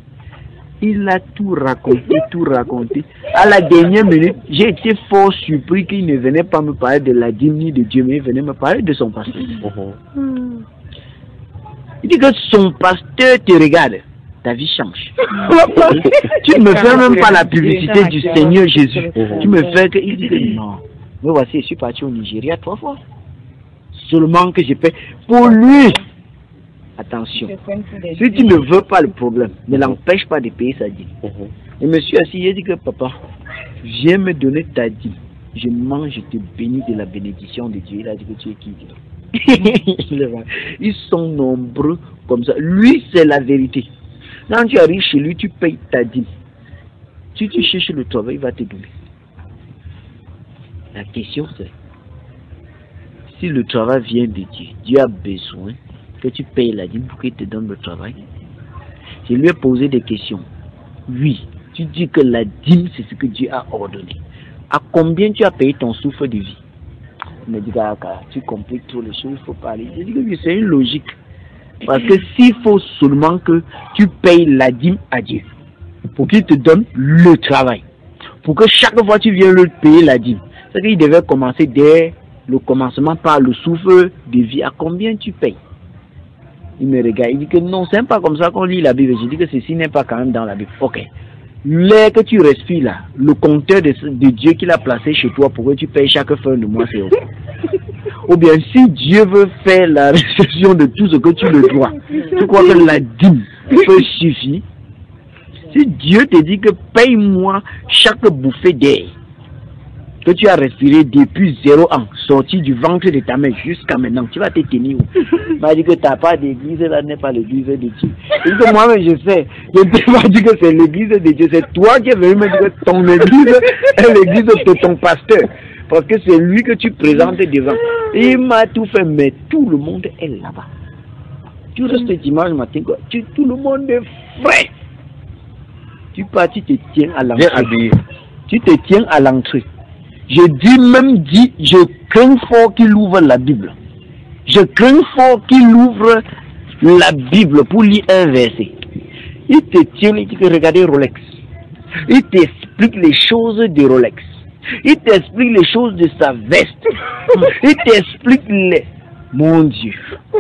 Il a tout raconté, tout raconté. À la dernière minute, j'ai été fort surpris qu'il ne venait pas me parler de la dîme ni de Dieu, mais il venait me parler de son pasteur. Uh-huh. Il dis que son pasteur te regarde, ta vie change. Tu ne me fais même pas la publicité du Seigneur Jésus. Tu me fais que... Il dit que non. Mais voici, je suis parti au Nigeria trois fois. Seulement que je paie pour lui. Attention. Si tu ne veux pas le problème, ne l'empêche pas de payer sa dîme. Et monsieur assis, il dit que papa, viens me donner ta dîme. Je mange, je te bénis de la bénédiction de Dieu. Il a dit que tu es qui? Ils sont nombreux comme ça. Lui, c'est la vérité. Quand tu arrives chez lui, tu payes ta dîme. Si tu cherches le travail, il va te donner. La question c'est, si le travail vient de Dieu, Dieu a besoin que tu payes la dîme pour qu'il te donne le travail. Je lui ai posé des questions. Oui, tu dis que la dîme, c'est ce que Dieu a ordonné. À combien tu as payé ton souffle de vie? Il me dit, ah, tu compliques trop les choses, il faut parler. Je dis que oui, c'est une logique. Parce que s'il faut seulement que tu payes la dîme à Dieu, pour qu'il te donne le travail, pour que chaque fois tu viennes le payer la dîme, c'est qu'il devait commencer dès le commencement par le souffle de vie. À combien tu payes? Il me regarde, il dit que non, c'est pas comme ça qu'on lit la Bible. Je dis que ceci n'est pas quand même dans la Bible. Ok. L'air que tu respires là, le compteur de, de Dieu qu'il a placé chez toi pour que tu payes chaque fin de mois, c'est ok. Ou bien si Dieu veut faire la réception de tout ce que tu le dois, tu crois que la dîme peut suffire? Si Dieu te dit que paye-moi chaque bouffée d'air que tu as respiré depuis zéro an, sorti du ventre de ta mère jusqu'à maintenant, tu vas te tenir où? Il m'a dit que tu n'as pas d'église, là n'est pas l'église de Dieu. Il dit que moi-même je sais, je ne t'ai pas dit que c'est l'église de Dieu, c'est toi qui es venu me dire que ton église est l'église de ton pasteur. Parce que c'est lui que tu présentes devant. Il m'a tout fait, mais tout le monde est là-bas. Tu restes dimanche matin, tu, tout le monde est frais. Tu pars, tu te tiens à l'entrée. Tu te tiens à l'entrée. Je dis même dit, je crains fort qu'il ouvre la Bible. Je crains fort qu'il ouvre la Bible pour lire un verset. Il te tient, il dit que regardez Rolex. Il t'explique les choses de Rolex. Il t'explique les choses de sa veste. Il t'explique les... Mon Dieu.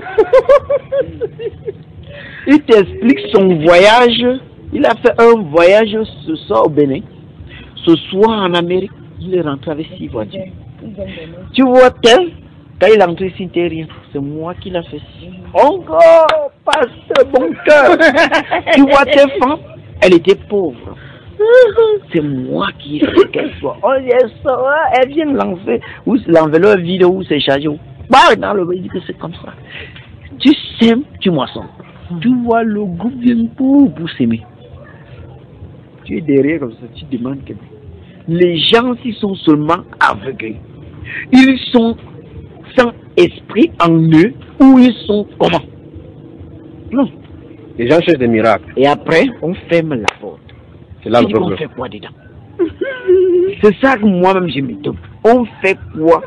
Il t'explique son voyage. Il a fait un voyage ce soir au Bénin. Ce soir en Amérique. Il est rentré avec six voitures. Tu vois tel, quand il est rentré ici, il rien. C'est moi qui l'a fait. Encore, passe bon cœur. Tu vois tes femmes, elle était pauvre. C'est moi qui ai fait qu'elle soit. Oh, elle, sort, elle vient lancer. Ou l'enveloppe vide, ou c'est chargé. Bah, dans le il dit que c'est comme ça. Tu sèmes, tu moissonnes. Tu vois le groupe vient pour, pour s'aimer. Tu es derrière comme ça, tu demandes que. Les gens, s'ils sont seulement aveugles, ils sont sans esprit en eux, ou ils sont comment? Non. Les gens cherchent des miracles. Et après, on ferme la porte. C'est là le problème. On fait quoi dedans? C'est ça que moi-même je me demande. On fait quoi?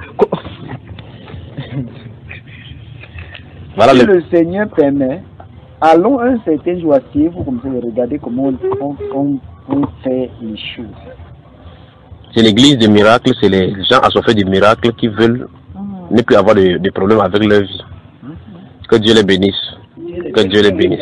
Voilà si le... le Seigneur permet, allons un certain jour, asseyez-vous comme ça et regardez comment on, on, on fait les choses. C'est l'église des miracles, c'est les gens assoiffés des miracles qui veulent ne plus avoir de, de problèmes avec leur vie. Que Dieu les bénisse. Que Dieu les bénisse.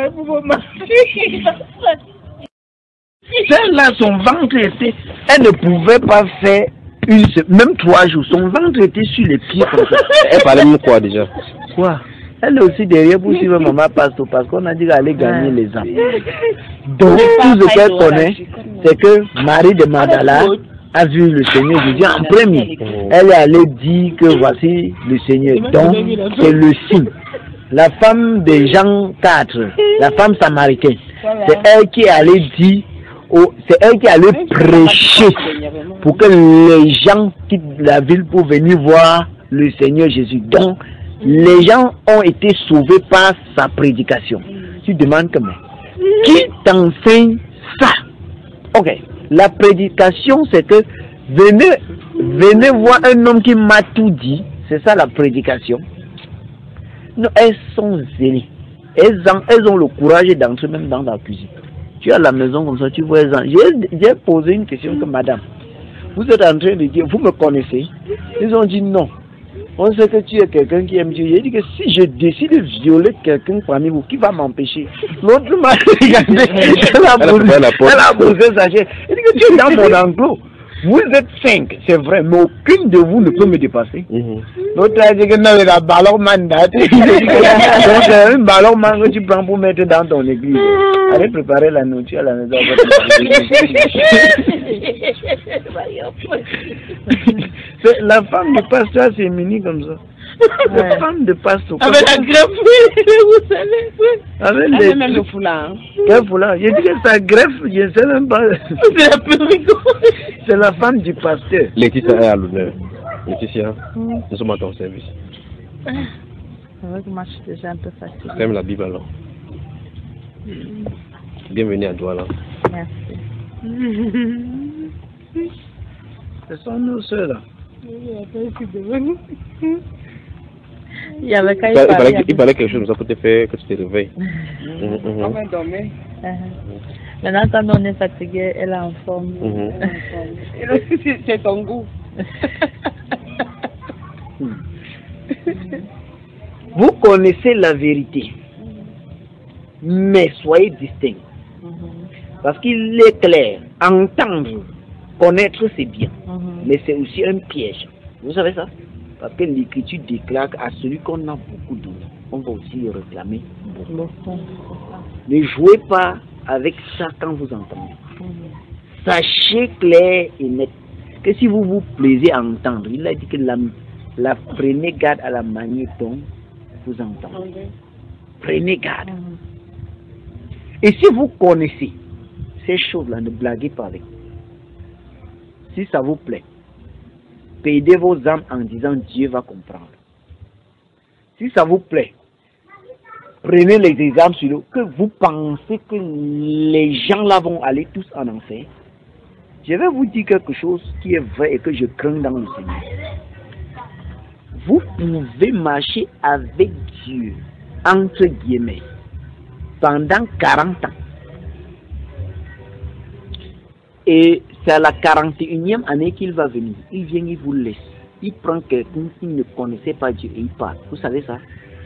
Celle-là, son ventre était... Elle ne pouvait pas faire une même trois jours. Son ventre était sur les pieds comme ça. Elle parlait même quoi déjà? Quoi? Elle est aussi derrière pour suivre maman pasteur parce qu'on a dit qu'elle allait gagner les âmes. Donc, tout ce qu'elle connaît, c'est que Marie de Magdala a vu le Seigneur Jésus en premier. Elle est allée dire que voici le Seigneur. Donc, c'est le signe. La femme de Jean quatre, la femme samaritaine, c'est elle qui est allée dire, c'est elle qui est allée prêcher pour que les gens quittent la ville pour venir voir le Seigneur Jésus. Donc, les gens ont été sauvés par sa prédication. Tu demandes comment? Qui t'enseigne ça? Ok. La prédication, c'est que venez, venez voir un homme qui m'a tout dit. C'est ça la prédication. Non, elles sont zélées. Elles, elles ont le courage d'entrer même dans la cuisine. Tu es à la maison comme ça, tu vois elles. J'ai posé une question que madame, vous êtes en train de dire, vous me connaissez? Ils ont dit non. On sait que tu es quelqu'un qui aime Dieu. Il dit que si je décide de violer quelqu'un parmi vous, qui va m'empêcher? L'autre m'a regardé, elle a posé sa chaise. Il dit que tu es dans mon enclos. Vous êtes cinq, c'est vrai, mais aucune de vous ne peut me dépasser. Mm-hmm. L'autre a dit que non, il a un ballon mandat. Donc, c'est un ballon man que tu prends pour mettre dans ton église. Allez préparer la nourriture à la maison. La femme du pasteur s'est mini comme ça. La ouais. femme de pasteur. Avec la greffe, vous savez. Avec les... même le foulard. Quel foulard? J'ai dit que ça greffe, je ne sais même pas. C'est la plus rigolo. C'est la femme du pasteur. Laetitia est à l'honneur. Laetitia, mm. nous sommes à ton service. C'est vrai que moi je suis déjà un peu fatiguée. Tu aimes la Bible alors? Mm. Bienvenue à Douala. Merci. Ce sont nos soeurs là. Il y avait quand il, il, parlait, il parlait quelque chose comme ça pour te faire que tu te réveilles. Mm-hmm. Mm-hmm. On va dormir. Uh-huh. Maintenant, quand on est fatigué, elle est en forme. Mm-hmm. C'est ton goût. Vous connaissez la vérité, mais soyez distincts. Mm-hmm. Parce qu'il est clair, entendre, connaître c'est bien, mm-hmm. mais c'est aussi un piège. Vous savez ça? Parce que l'Écriture déclare à celui qu'on a beaucoup donné, on va aussi le réclamer beaucoup. Ne jouez pas avec ça quand vous entendez. Mm-hmm. Sachez clair et net que si vous vous plaisez à entendre, il a dit que la, la prenez garde à la manière dont vous entendez. Mm-hmm. Prenez garde. Mm-hmm. Et si vous connaissez ces choses-là, ne blaguez pas avec. Si ça vous plaît, payez vos âmes en disant Dieu va comprendre. Si ça vous plaît, prenez les exemples sur le que vous pensez que les gens là vont aller tous en enfer. Je vais vous dire quelque chose qui est vrai et que je crains dans le Seigneur. Vous pouvez marcher avec Dieu, entre guillemets, pendant quarante ans. Et c'est à la quarante et unième année qu'il va venir. Il vient, il vous laisse. Il prend quelqu'un qui ne connaissait pas Dieu et il part. Vous savez ça?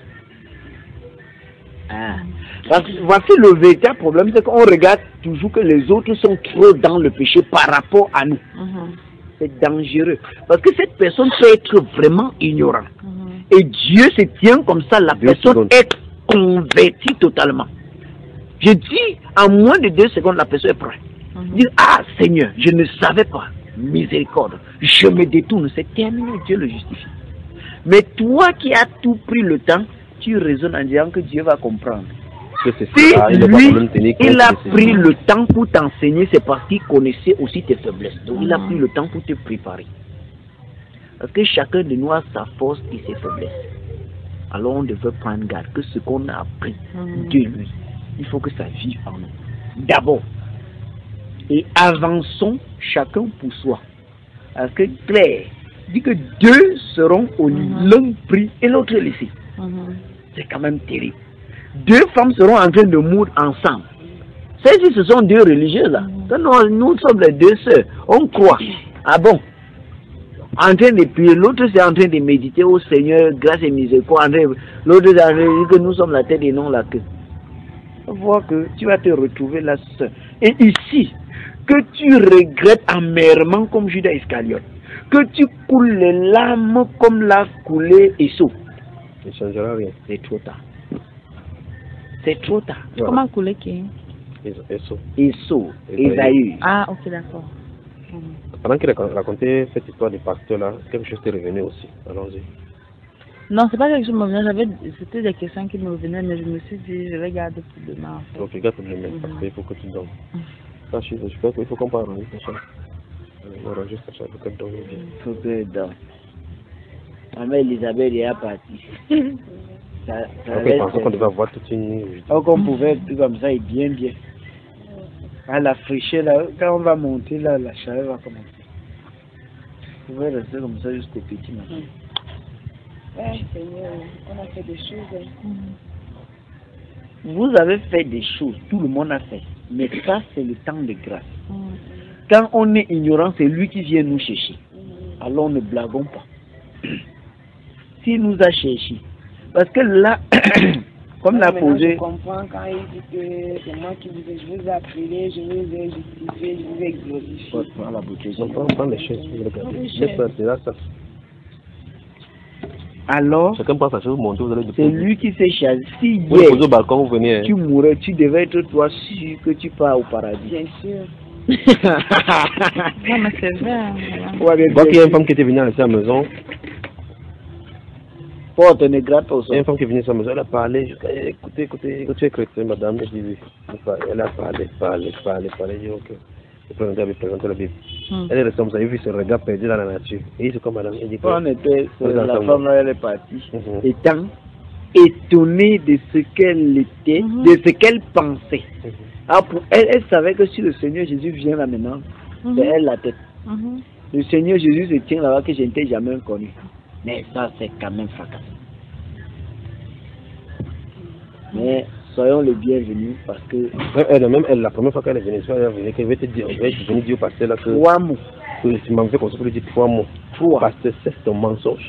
Ah. Parce que voici le véritable problème, c'est qu'on regarde toujours que les autres sont trop dans le péché par rapport à nous. Mm-hmm. C'est dangereux. Parce que cette personne peut être vraiment ignorante. Mm-hmm. Et Dieu se tient comme ça, la deux personne secondes. Est convertie totalement. Je dis, en moins de deux secondes, la personne est prête. Mm-hmm. Dire, ah Seigneur, je ne savais pas, miséricorde, je me détourne, c'est terminé, Dieu le justifie. Mais toi qui as tout pris le temps, tu raisonnes en disant que Dieu va comprendre. Si ça, il lui, il a pris le temps pour t'enseigner, c'est parce qu'il connaissait aussi tes faiblesses. Donc mm-hmm. il a pris le temps pour te préparer. Parce que chacun de nous a sa force et ses faiblesses. Alors on devait prendre garde que ce qu'on a appris mm-hmm. de lui, il faut que ça vive en nous. D'abord. Et avançons chacun pour soi. Parce que Claire dit que deux seront au lit, mm-hmm. l'un pris et l'autre laissé. Mm-hmm. C'est quand même terrible. Deux femmes seront en train de mourir ensemble. Celles-ci, ce sont deux religieuses là. Mm-hmm. Nous, nous sommes les deux sœurs. On croit. Ah bon? En train de prier, l'autre c'est en train de méditer au Seigneur, grâce et miséricorde. L'autre c'est en train de dire que nous sommes la tête et non la queue. On voit que tu vas te retrouver là seul. Et ici, que tu regrettes amèrement comme Judas Iscariote, que tu coules les larmes comme l'a coulé Esau. Il ne changera rien. C'est trop tard. C'est trop tard. Voilà. Comment couler qui? Esau. Esau. Esaü. Ah, ok, d'accord. Mmh. Pendant qu'il racontait cette histoire du pasteur là, quelque chose t'est revenu aussi. Allons-y. Non, c'est pas quelque chose qui me revenait. C'était des questions qui me revenaient, mais je me suis dit, je vais garder pour demain. En fait. Donc, regarde pour demain, parce qu'il faut que tu dormes. Ça, je, je pense qu'il faut qu'on parle. Il faut juste ça, il faut qu'elle dorme bien. Il faut qu'elle dorme. Maman Elisabeth est partie. Ça, ça okay, pensons qu'on devait avoir toute une nuit. Oh, qu'on pouvait être comme ça et bien, bien. À la fraîcheur, là, quand on va monter, là, la chaleur va commencer. Vous pouvez rester comme ça jusqu'au petit matin. Ouais, Seigneur, on a fait des choses. Hein. Vous avez fait des choses, tout le monde a fait. Mais ça, c'est le temps de grâce. Mm. Quand on est ignorant, c'est lui qui vient nous chercher. Mm. Alors ne blaguons pas. s'il nous a cherché. Parce que là, comme l'a posé... Je comprends quand il dit que c'est moi qui vous ai, je vous ai appelé, je vous ai justifié, je vous ai glorifié. Voilà, bouteille. On prend les chaises, c'est là ça. Alors, chacun prend sa chose, monter, vous allez c'est lui qui s'est choisi. Si vous hier, posez au balcon, vous venez. Hein. Tu mourrais, tu devais être toi sûr que tu pars au paradis. Bien sûr. Non, mais c'est vrai. Hein, voilà. Moi, il y a une femme qui était venue à la maison. Porte ne gratte pas au sol. Il y a une femme qui est venue à sa maison, elle a parlé. Je dis, écoutez, écoutez, tu es chrétien, madame. Elle dit, oui. Elle a parlé, parlé, parlé, parlé. Je dis, ok. Je présente la Bible, présente la Bible. Hmm. Elle est restée comme ça, elle a vu ce regard perdu dans la nature. Et c'est comme madame, elle dit, on était, la femme là, elle est partie. Mm-hmm. Étant étonnée de ce qu'elle était, mm-hmm. de ce qu'elle pensait. Mm-hmm. Alors pour elle, elle savait que si le Seigneur Jésus vient là maintenant, mm-hmm. c'est elle la tête. Mm-hmm. Le Seigneur Jésus se tient là-bas que je n'étais jamais connu. Mais ça, c'est quand même fracassant. Mais soyons les bienvenus parce que... Même elle, même elle, la première fois qu'elle est venue, elle est venue, qu'elle veut te dire, elle est venue dire au pasteur là que... Trois mots. Que tu m'as fait comme ça pour lui dire trois mots. Trois. Parce que c'est ton mensonge.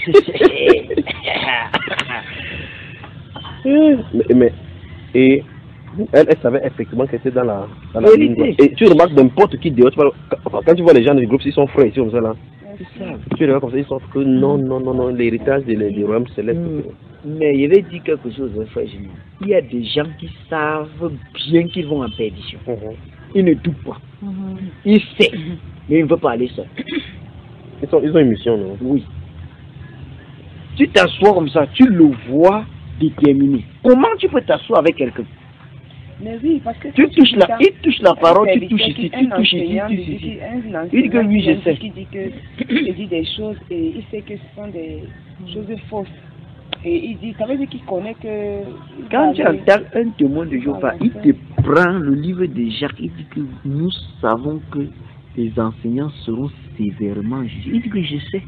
mais, mais, et elle, elle savait effectivement qu'elle était dans la, dans la ligne. Et tu remarques n'importe qui dehors, tu parles, quand tu vois les gens du groupe, ils sont frères ici comme ça là. Tu regardes comme ça, ils sont que non, non, non, non, l'héritage du de, royaume céleste. Mm. Mais je vais dire quelque chose, frère Jimmy. Il y a des gens qui savent bien qu'ils vont en perdition. Mm-hmm. Ils ne doutent pas. Mm-hmm. Ils savent, mm-hmm. mais ils ne veulent pas aller seul. Ils, sont, ils ont une mission, non? Oui. Tu t'assois comme ça, tu le vois déterminé. Comment tu peux t'asseoir avec quelqu'un? Mais oui, parce que tu touches la, il touche la parole, tu touches ici, tu touches ici, tu touches ici. Il dit que oui, je sais. Qui dit que il dit des choses et il sait que ce sont des choses fausses. Et il dit, ça veut dire qu'il connaît que... Quand tu entends un témoin de Jéhovah, il te prend le livre de Jacques, il dit que nous savons que les enseignants seront sévèrement jugés. Il dit que je sais.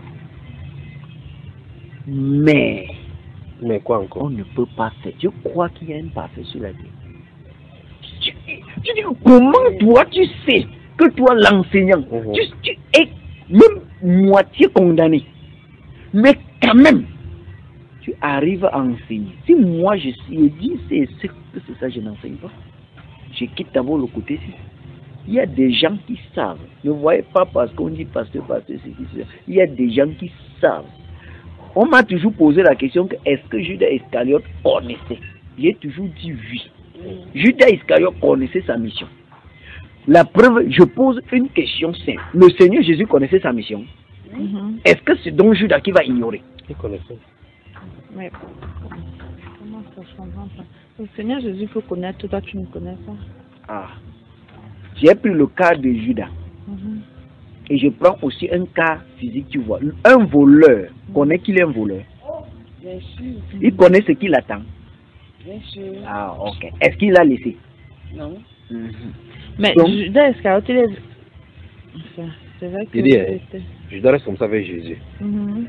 Mais... Mais quoi encore? On ne peut pas faire. Je crois qu'il y a une parfait sur la terre. Tu, tu dis, comment toi tu sais que toi l'enseignant, mm-hmm. tu, tu es même moitié condamné, mais quand même tu arrives à enseigner. Si moi je suis dit c'est c'est ça, je n'enseigne pas. Je quitte d'abord le côté ci. Il y a des gens qui savent. Ne voyez pas parce qu'on dit pasteur, pasteur, c'est qui c'est. Il y a des gens qui savent. On m'a toujours posé la question que est-ce que Judas Iscariote connaissait? J'ai toujours dit oui. Judas Iscariote connaissait sa mission. La preuve, je pose une question simple. Le Seigneur Jésus connaissait sa mission. Mm-hmm. Est-ce que c'est donc Judas qui va ignorer? Il connaissait. Mais comment ça se comprend pas? Le Seigneur Jésus, il faut connaître, toi tu ne connais pas. Ah. J'ai pris le cas de Judas. Mm-hmm. Et je prends aussi un cas physique, tu vois. Un voleur mm-hmm. connaît qu'il est un voleur. Bien sûr. Il connaît ce qu'il attend. Bien sûr. Ah, ok. Est-ce qu'il l'a laissé? Non. Mm-hmm. Mais donc, Judas Iscariote, il est... Enfin, c'est vrai que... Il dit, Judas reste comme ça avec Jésus. Mm-hmm.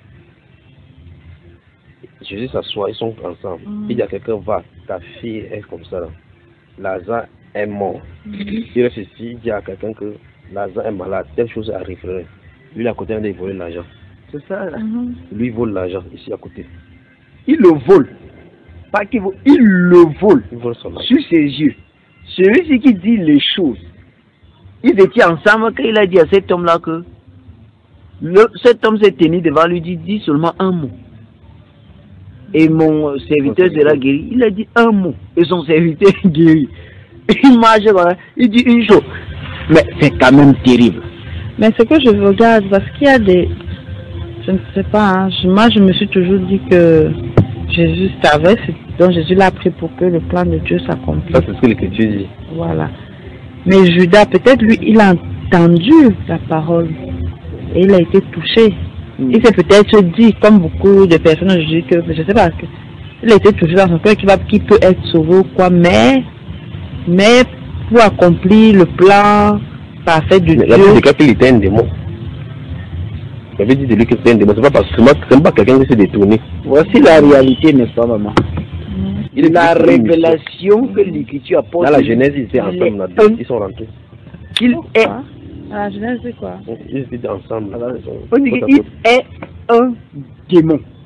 Jésus s'assoit, ils sont ensemble. Mm-hmm. Il dit à quelqu'un, va, ta fille est comme ça. Là. Lazare est mort. Mm-hmm. Il reste ici, il dit à quelqu'un que Lazare est malade, telle chose arriverait. Lui, à côté, il vole l'argent. C'est ça, là. Mm-hmm. Lui, il vole l'argent, ici à côté. Il le vole. Pas qu'il vole, il le vole. Il vole son argent. Sur ses yeux. Celui qui dit les choses. Ils étaient ensemble quand il a dit à cet homme-là que le, cet homme s'est tenu devant lui, dit, dit seulement un mot. Et mon serviteur sera guéri. Il a dit un mot. Et son serviteur est guéri. Il marche, il dit une chose. Mais c'est quand même terrible. Mais ce que je regarde, parce qu'il y a des... Je ne sais pas, hein, moi je me suis toujours dit que Jésus savait, donc Jésus l'a pris pour que le plan de Dieu s'accomplisse. Ça c'est ce que l'Écriture dit. Voilà. Mais Judas, peut-être lui, il a entendu la parole et il a été touché. Mm. Il s'est peut-être dit, comme beaucoup de personnes, je dis que, je sais pas, que, il a été touché dans son cœur qu'il va, qu'il peut être sauvé ou quoi, mais, mais pour accomplir le plan parfait de mais Dieu. La Bible dit qu'il était un démon. Il avait dit de lui que c'était un démon. C'est pas parce que c'est pas quelqu'un qui s'est détourné. Voici la réalité, n'est-ce pas, maman? Il est la révélation que l'Écriture apporte. Dans la Genèse, ils étaient ensemble. Là, ils sont rentrés. Il est. À la Genèse, c'est quoi? Ils étaient ensemble. Là, on dit qu'il est un démon.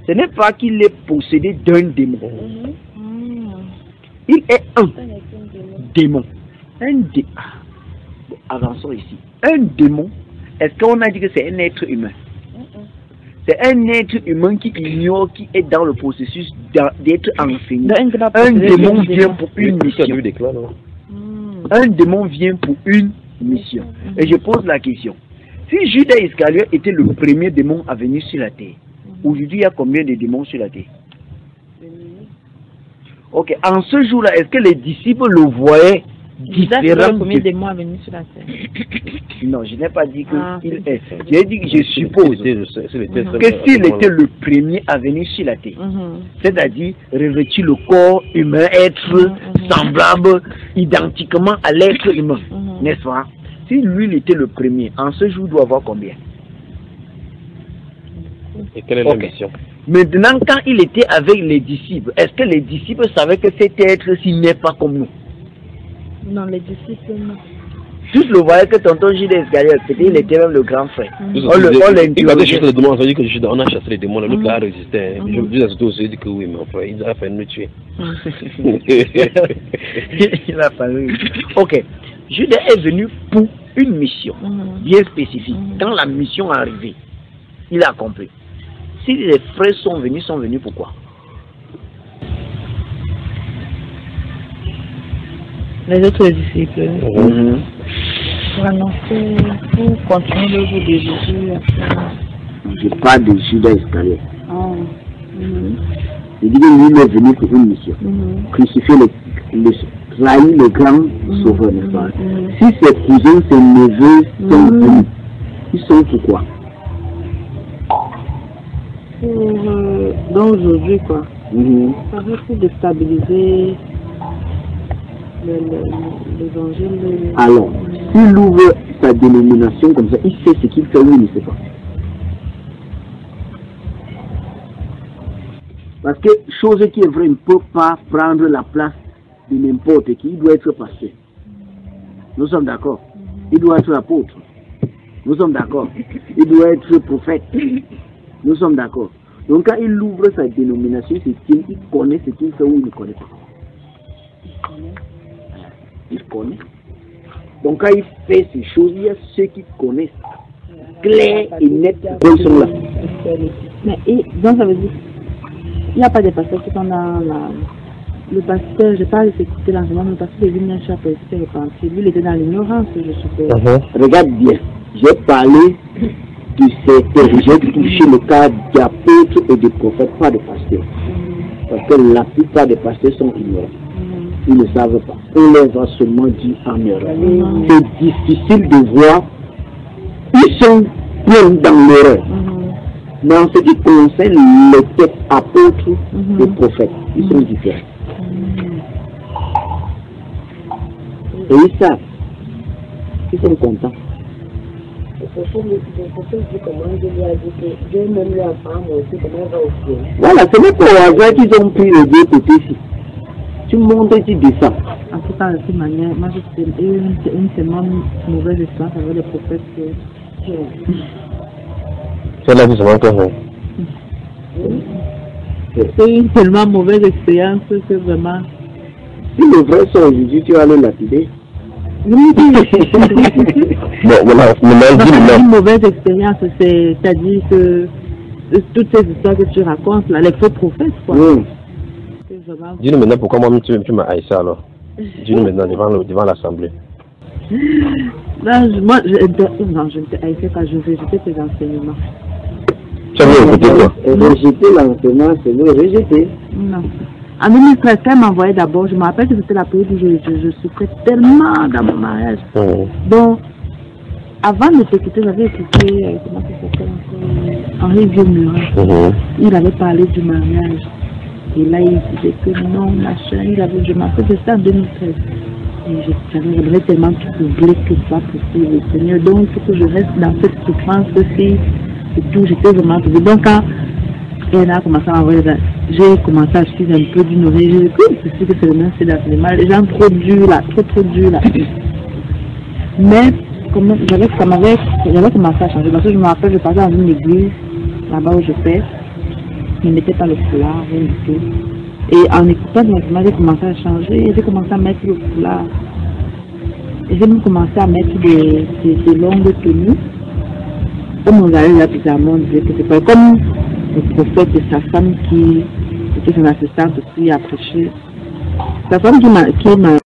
Ce n'est pas qu'il est possédé d'un démon. Mhm. Il est un Ça n'est qu'un démon. démon. Un dé... Ah. Bon, avançons ici. Un démon, est-ce qu'on a dit que c'est un être humain? Mhm. C'est un être humain qui ignore, qui est dans le processus d'a- d'être enseigné. Donc, il ne peut pas Un posséder démon d'un vient démon. pour une Tu as mission. vu des clans, non? Mhm. Un démon vient pour une mission. Et je pose la question. Si Judas Iscariote était le premier démon à venir sur la terre, aujourd'hui il y a combien de démons sur la terre? Ok, en ce jour-là, est-ce que les disciples le voyaient Judas, c'est le différent premier de... démon à venir sur la terre. Non, je n'ai pas dit qu'il Ah, c'est est. différent. J'ai dit que je suppose C'est le- c'est le test, que s'il était le premier à venir sur la terre, Mhm. c'est-à-dire revêtir le corps humain, être Mhm. semblable identiquement à l'être humain, Mhm. n'est-ce pas? Si lui il était le premier, en ce jour il doit avoir combien? Et quelle est Ok. la mission? Maintenant, quand il était avec les disciples, est-ce que les disciples savaient que cet être-ci n'est pas comme nous? Non, les disciples, non. Tous le voyaient que tonton Judas Iscariote, c'était il était même le grand frère. Tous On le- on Il va l'interrogeait. chasser les démons, on a dit que Judas- on a chassé les démons, l'autre là a résisté. hein. Mhm. Je Judas surtout aussi dit que oui, mais enfin, il a failli nous tuer. Il a fallu. Ok. Judas est venu pour une mission Mhm. bien spécifique. Mhm. Quand la mission est arrivée, il a compris. Si les frères sont venus, sont venus pourquoi? Les autres disciples, Mhm. pour annoncer, pour continuer le jour de Jésus. Je parle de Judas Iscariote. Ah. Mhm. Il dit que lui il est venu pour une mission. Mhm. Crucifier le, le, trahir le grand sauveur, n'est-ce pas? Mhm. Si ses cousins, ses neveux sont Mhm. venus, ils sont pourquoi? Pour, euh, donc aujourd'hui, quoi, ça veut pour déstabiliser le- le- l'évangile. le- Alors, s'il ouvre sa dénomination comme ça, il sait ce qu'il fait ou il ne sait pas. Parce que chose qui est vraie ne peut pas prendre la place de n'importe qui. Il doit être pasteur. Nous sommes d'accord. Il doit être apôtre. Nous sommes d'accord. Il doit être prophète. Nous sommes d'accord. Donc quand il ouvre sa dénomination, c'est qu'il il connaît ce qu'il fait ou il ne connaît pas. Il connaît. Donc quand il fait ces choses, il y a ceux qui connaissent. Clair et net, pourquoi ils sont là. Mais et, donc ça veut dire il n'y a pas de pasteurs qui sont dans la... Le pasteur, je parle de s'écouter l'enseignement, mais le pasteur est venu un chapeau et s'est repenti. Lui, il était dans l'ignorance, je suppose. Regarde bien, j'ai parlé de ces j'ai touché le cas d'apôtres et de prophètes, pas de pasteurs. Parce que la plupart des pasteurs sont ignorants. Ils ne savent pas. On les a seulement dit en erreur. C'est difficile de voir. Ils sont pleins dans l'erreur. Mais en ce qui concerne les textes apôtres et prophètes, ils sont différents. Et ils savent. Ils sont contents. Voilà, ce n'est pas au hasard qu'ils ont pris les deux côtés ici. Tu montes et tu descends. En tout cas, de toute manière, moi j'ai eu une, une tellement mauvaise expérience avec les prophètes que... C'est là que ça va encore. C'est une tellement mauvaise expérience que vraiment... Si le vrai sont aujourd'hui, tu vas le lapider. Oui, Bon, voilà, maintenant, dis c'est une maintenant. mauvaise expérience, c'est-à-dire que euh, toutes ces histoires que tu racontes, là, les faux prophètes, quoi. Oui. C'est vraiment... Dis-nous maintenant pourquoi moi tu, tu m'as haï ça alors. Dis-nous maintenant devant, le- devant l'assemblée. Non, je- moi, je, non, je ne te haïssais pas, je rejetais tes enseignements. Tu avais écouté quoi? Rejeter l'enseignement, c'est le rejeter. Non. En deux mille treize, quand elle m'envoyait d'abord, je me rappelle que c'était la période où je, je, je souffrais tellement dans mon mariage. Mmh. Donc, avant de t'écouter, j'avais écouté, euh, comment ça s'appelle encore, Henri Vieux-Murat. Mmh. Il avait parlé du mariage. Et là, il disait que non, machin, il avait, je me rappelle que c'était en deux mille treize. Et je- j'avais j'avais tellement troublé que c'est pas possible, Seigneur. Donc, il faut que je reste dans cette souffrance-ci. Et tout, j'étais vraiment troublée. Donc, quand elle a commencé à m'envoyer, j'ai commencé à suivre un peu d'une oreille. J'ai dit que c'est sûr que c'est le même c'est d'enseignement. Les gens trop durs là, trop trop durs là. Mais, comme j'avais ça m'avait- j'avais commencé à changer. Parce que je me rappelle, je passais dans une église, là-bas où je fais. ne mettait pas le foulard, rien du tout. Et en écoutant directement, j'ai commencé à changer, j'ai commencé à mettre le foulard. Et j'ai même commencé à mettre des, des, des longues tenues. Comme on allait là bizarrement, on disait que c'est pas comme le prophète et sa femme qui était son assistante aussi à prêcher. Sa femme qui m'a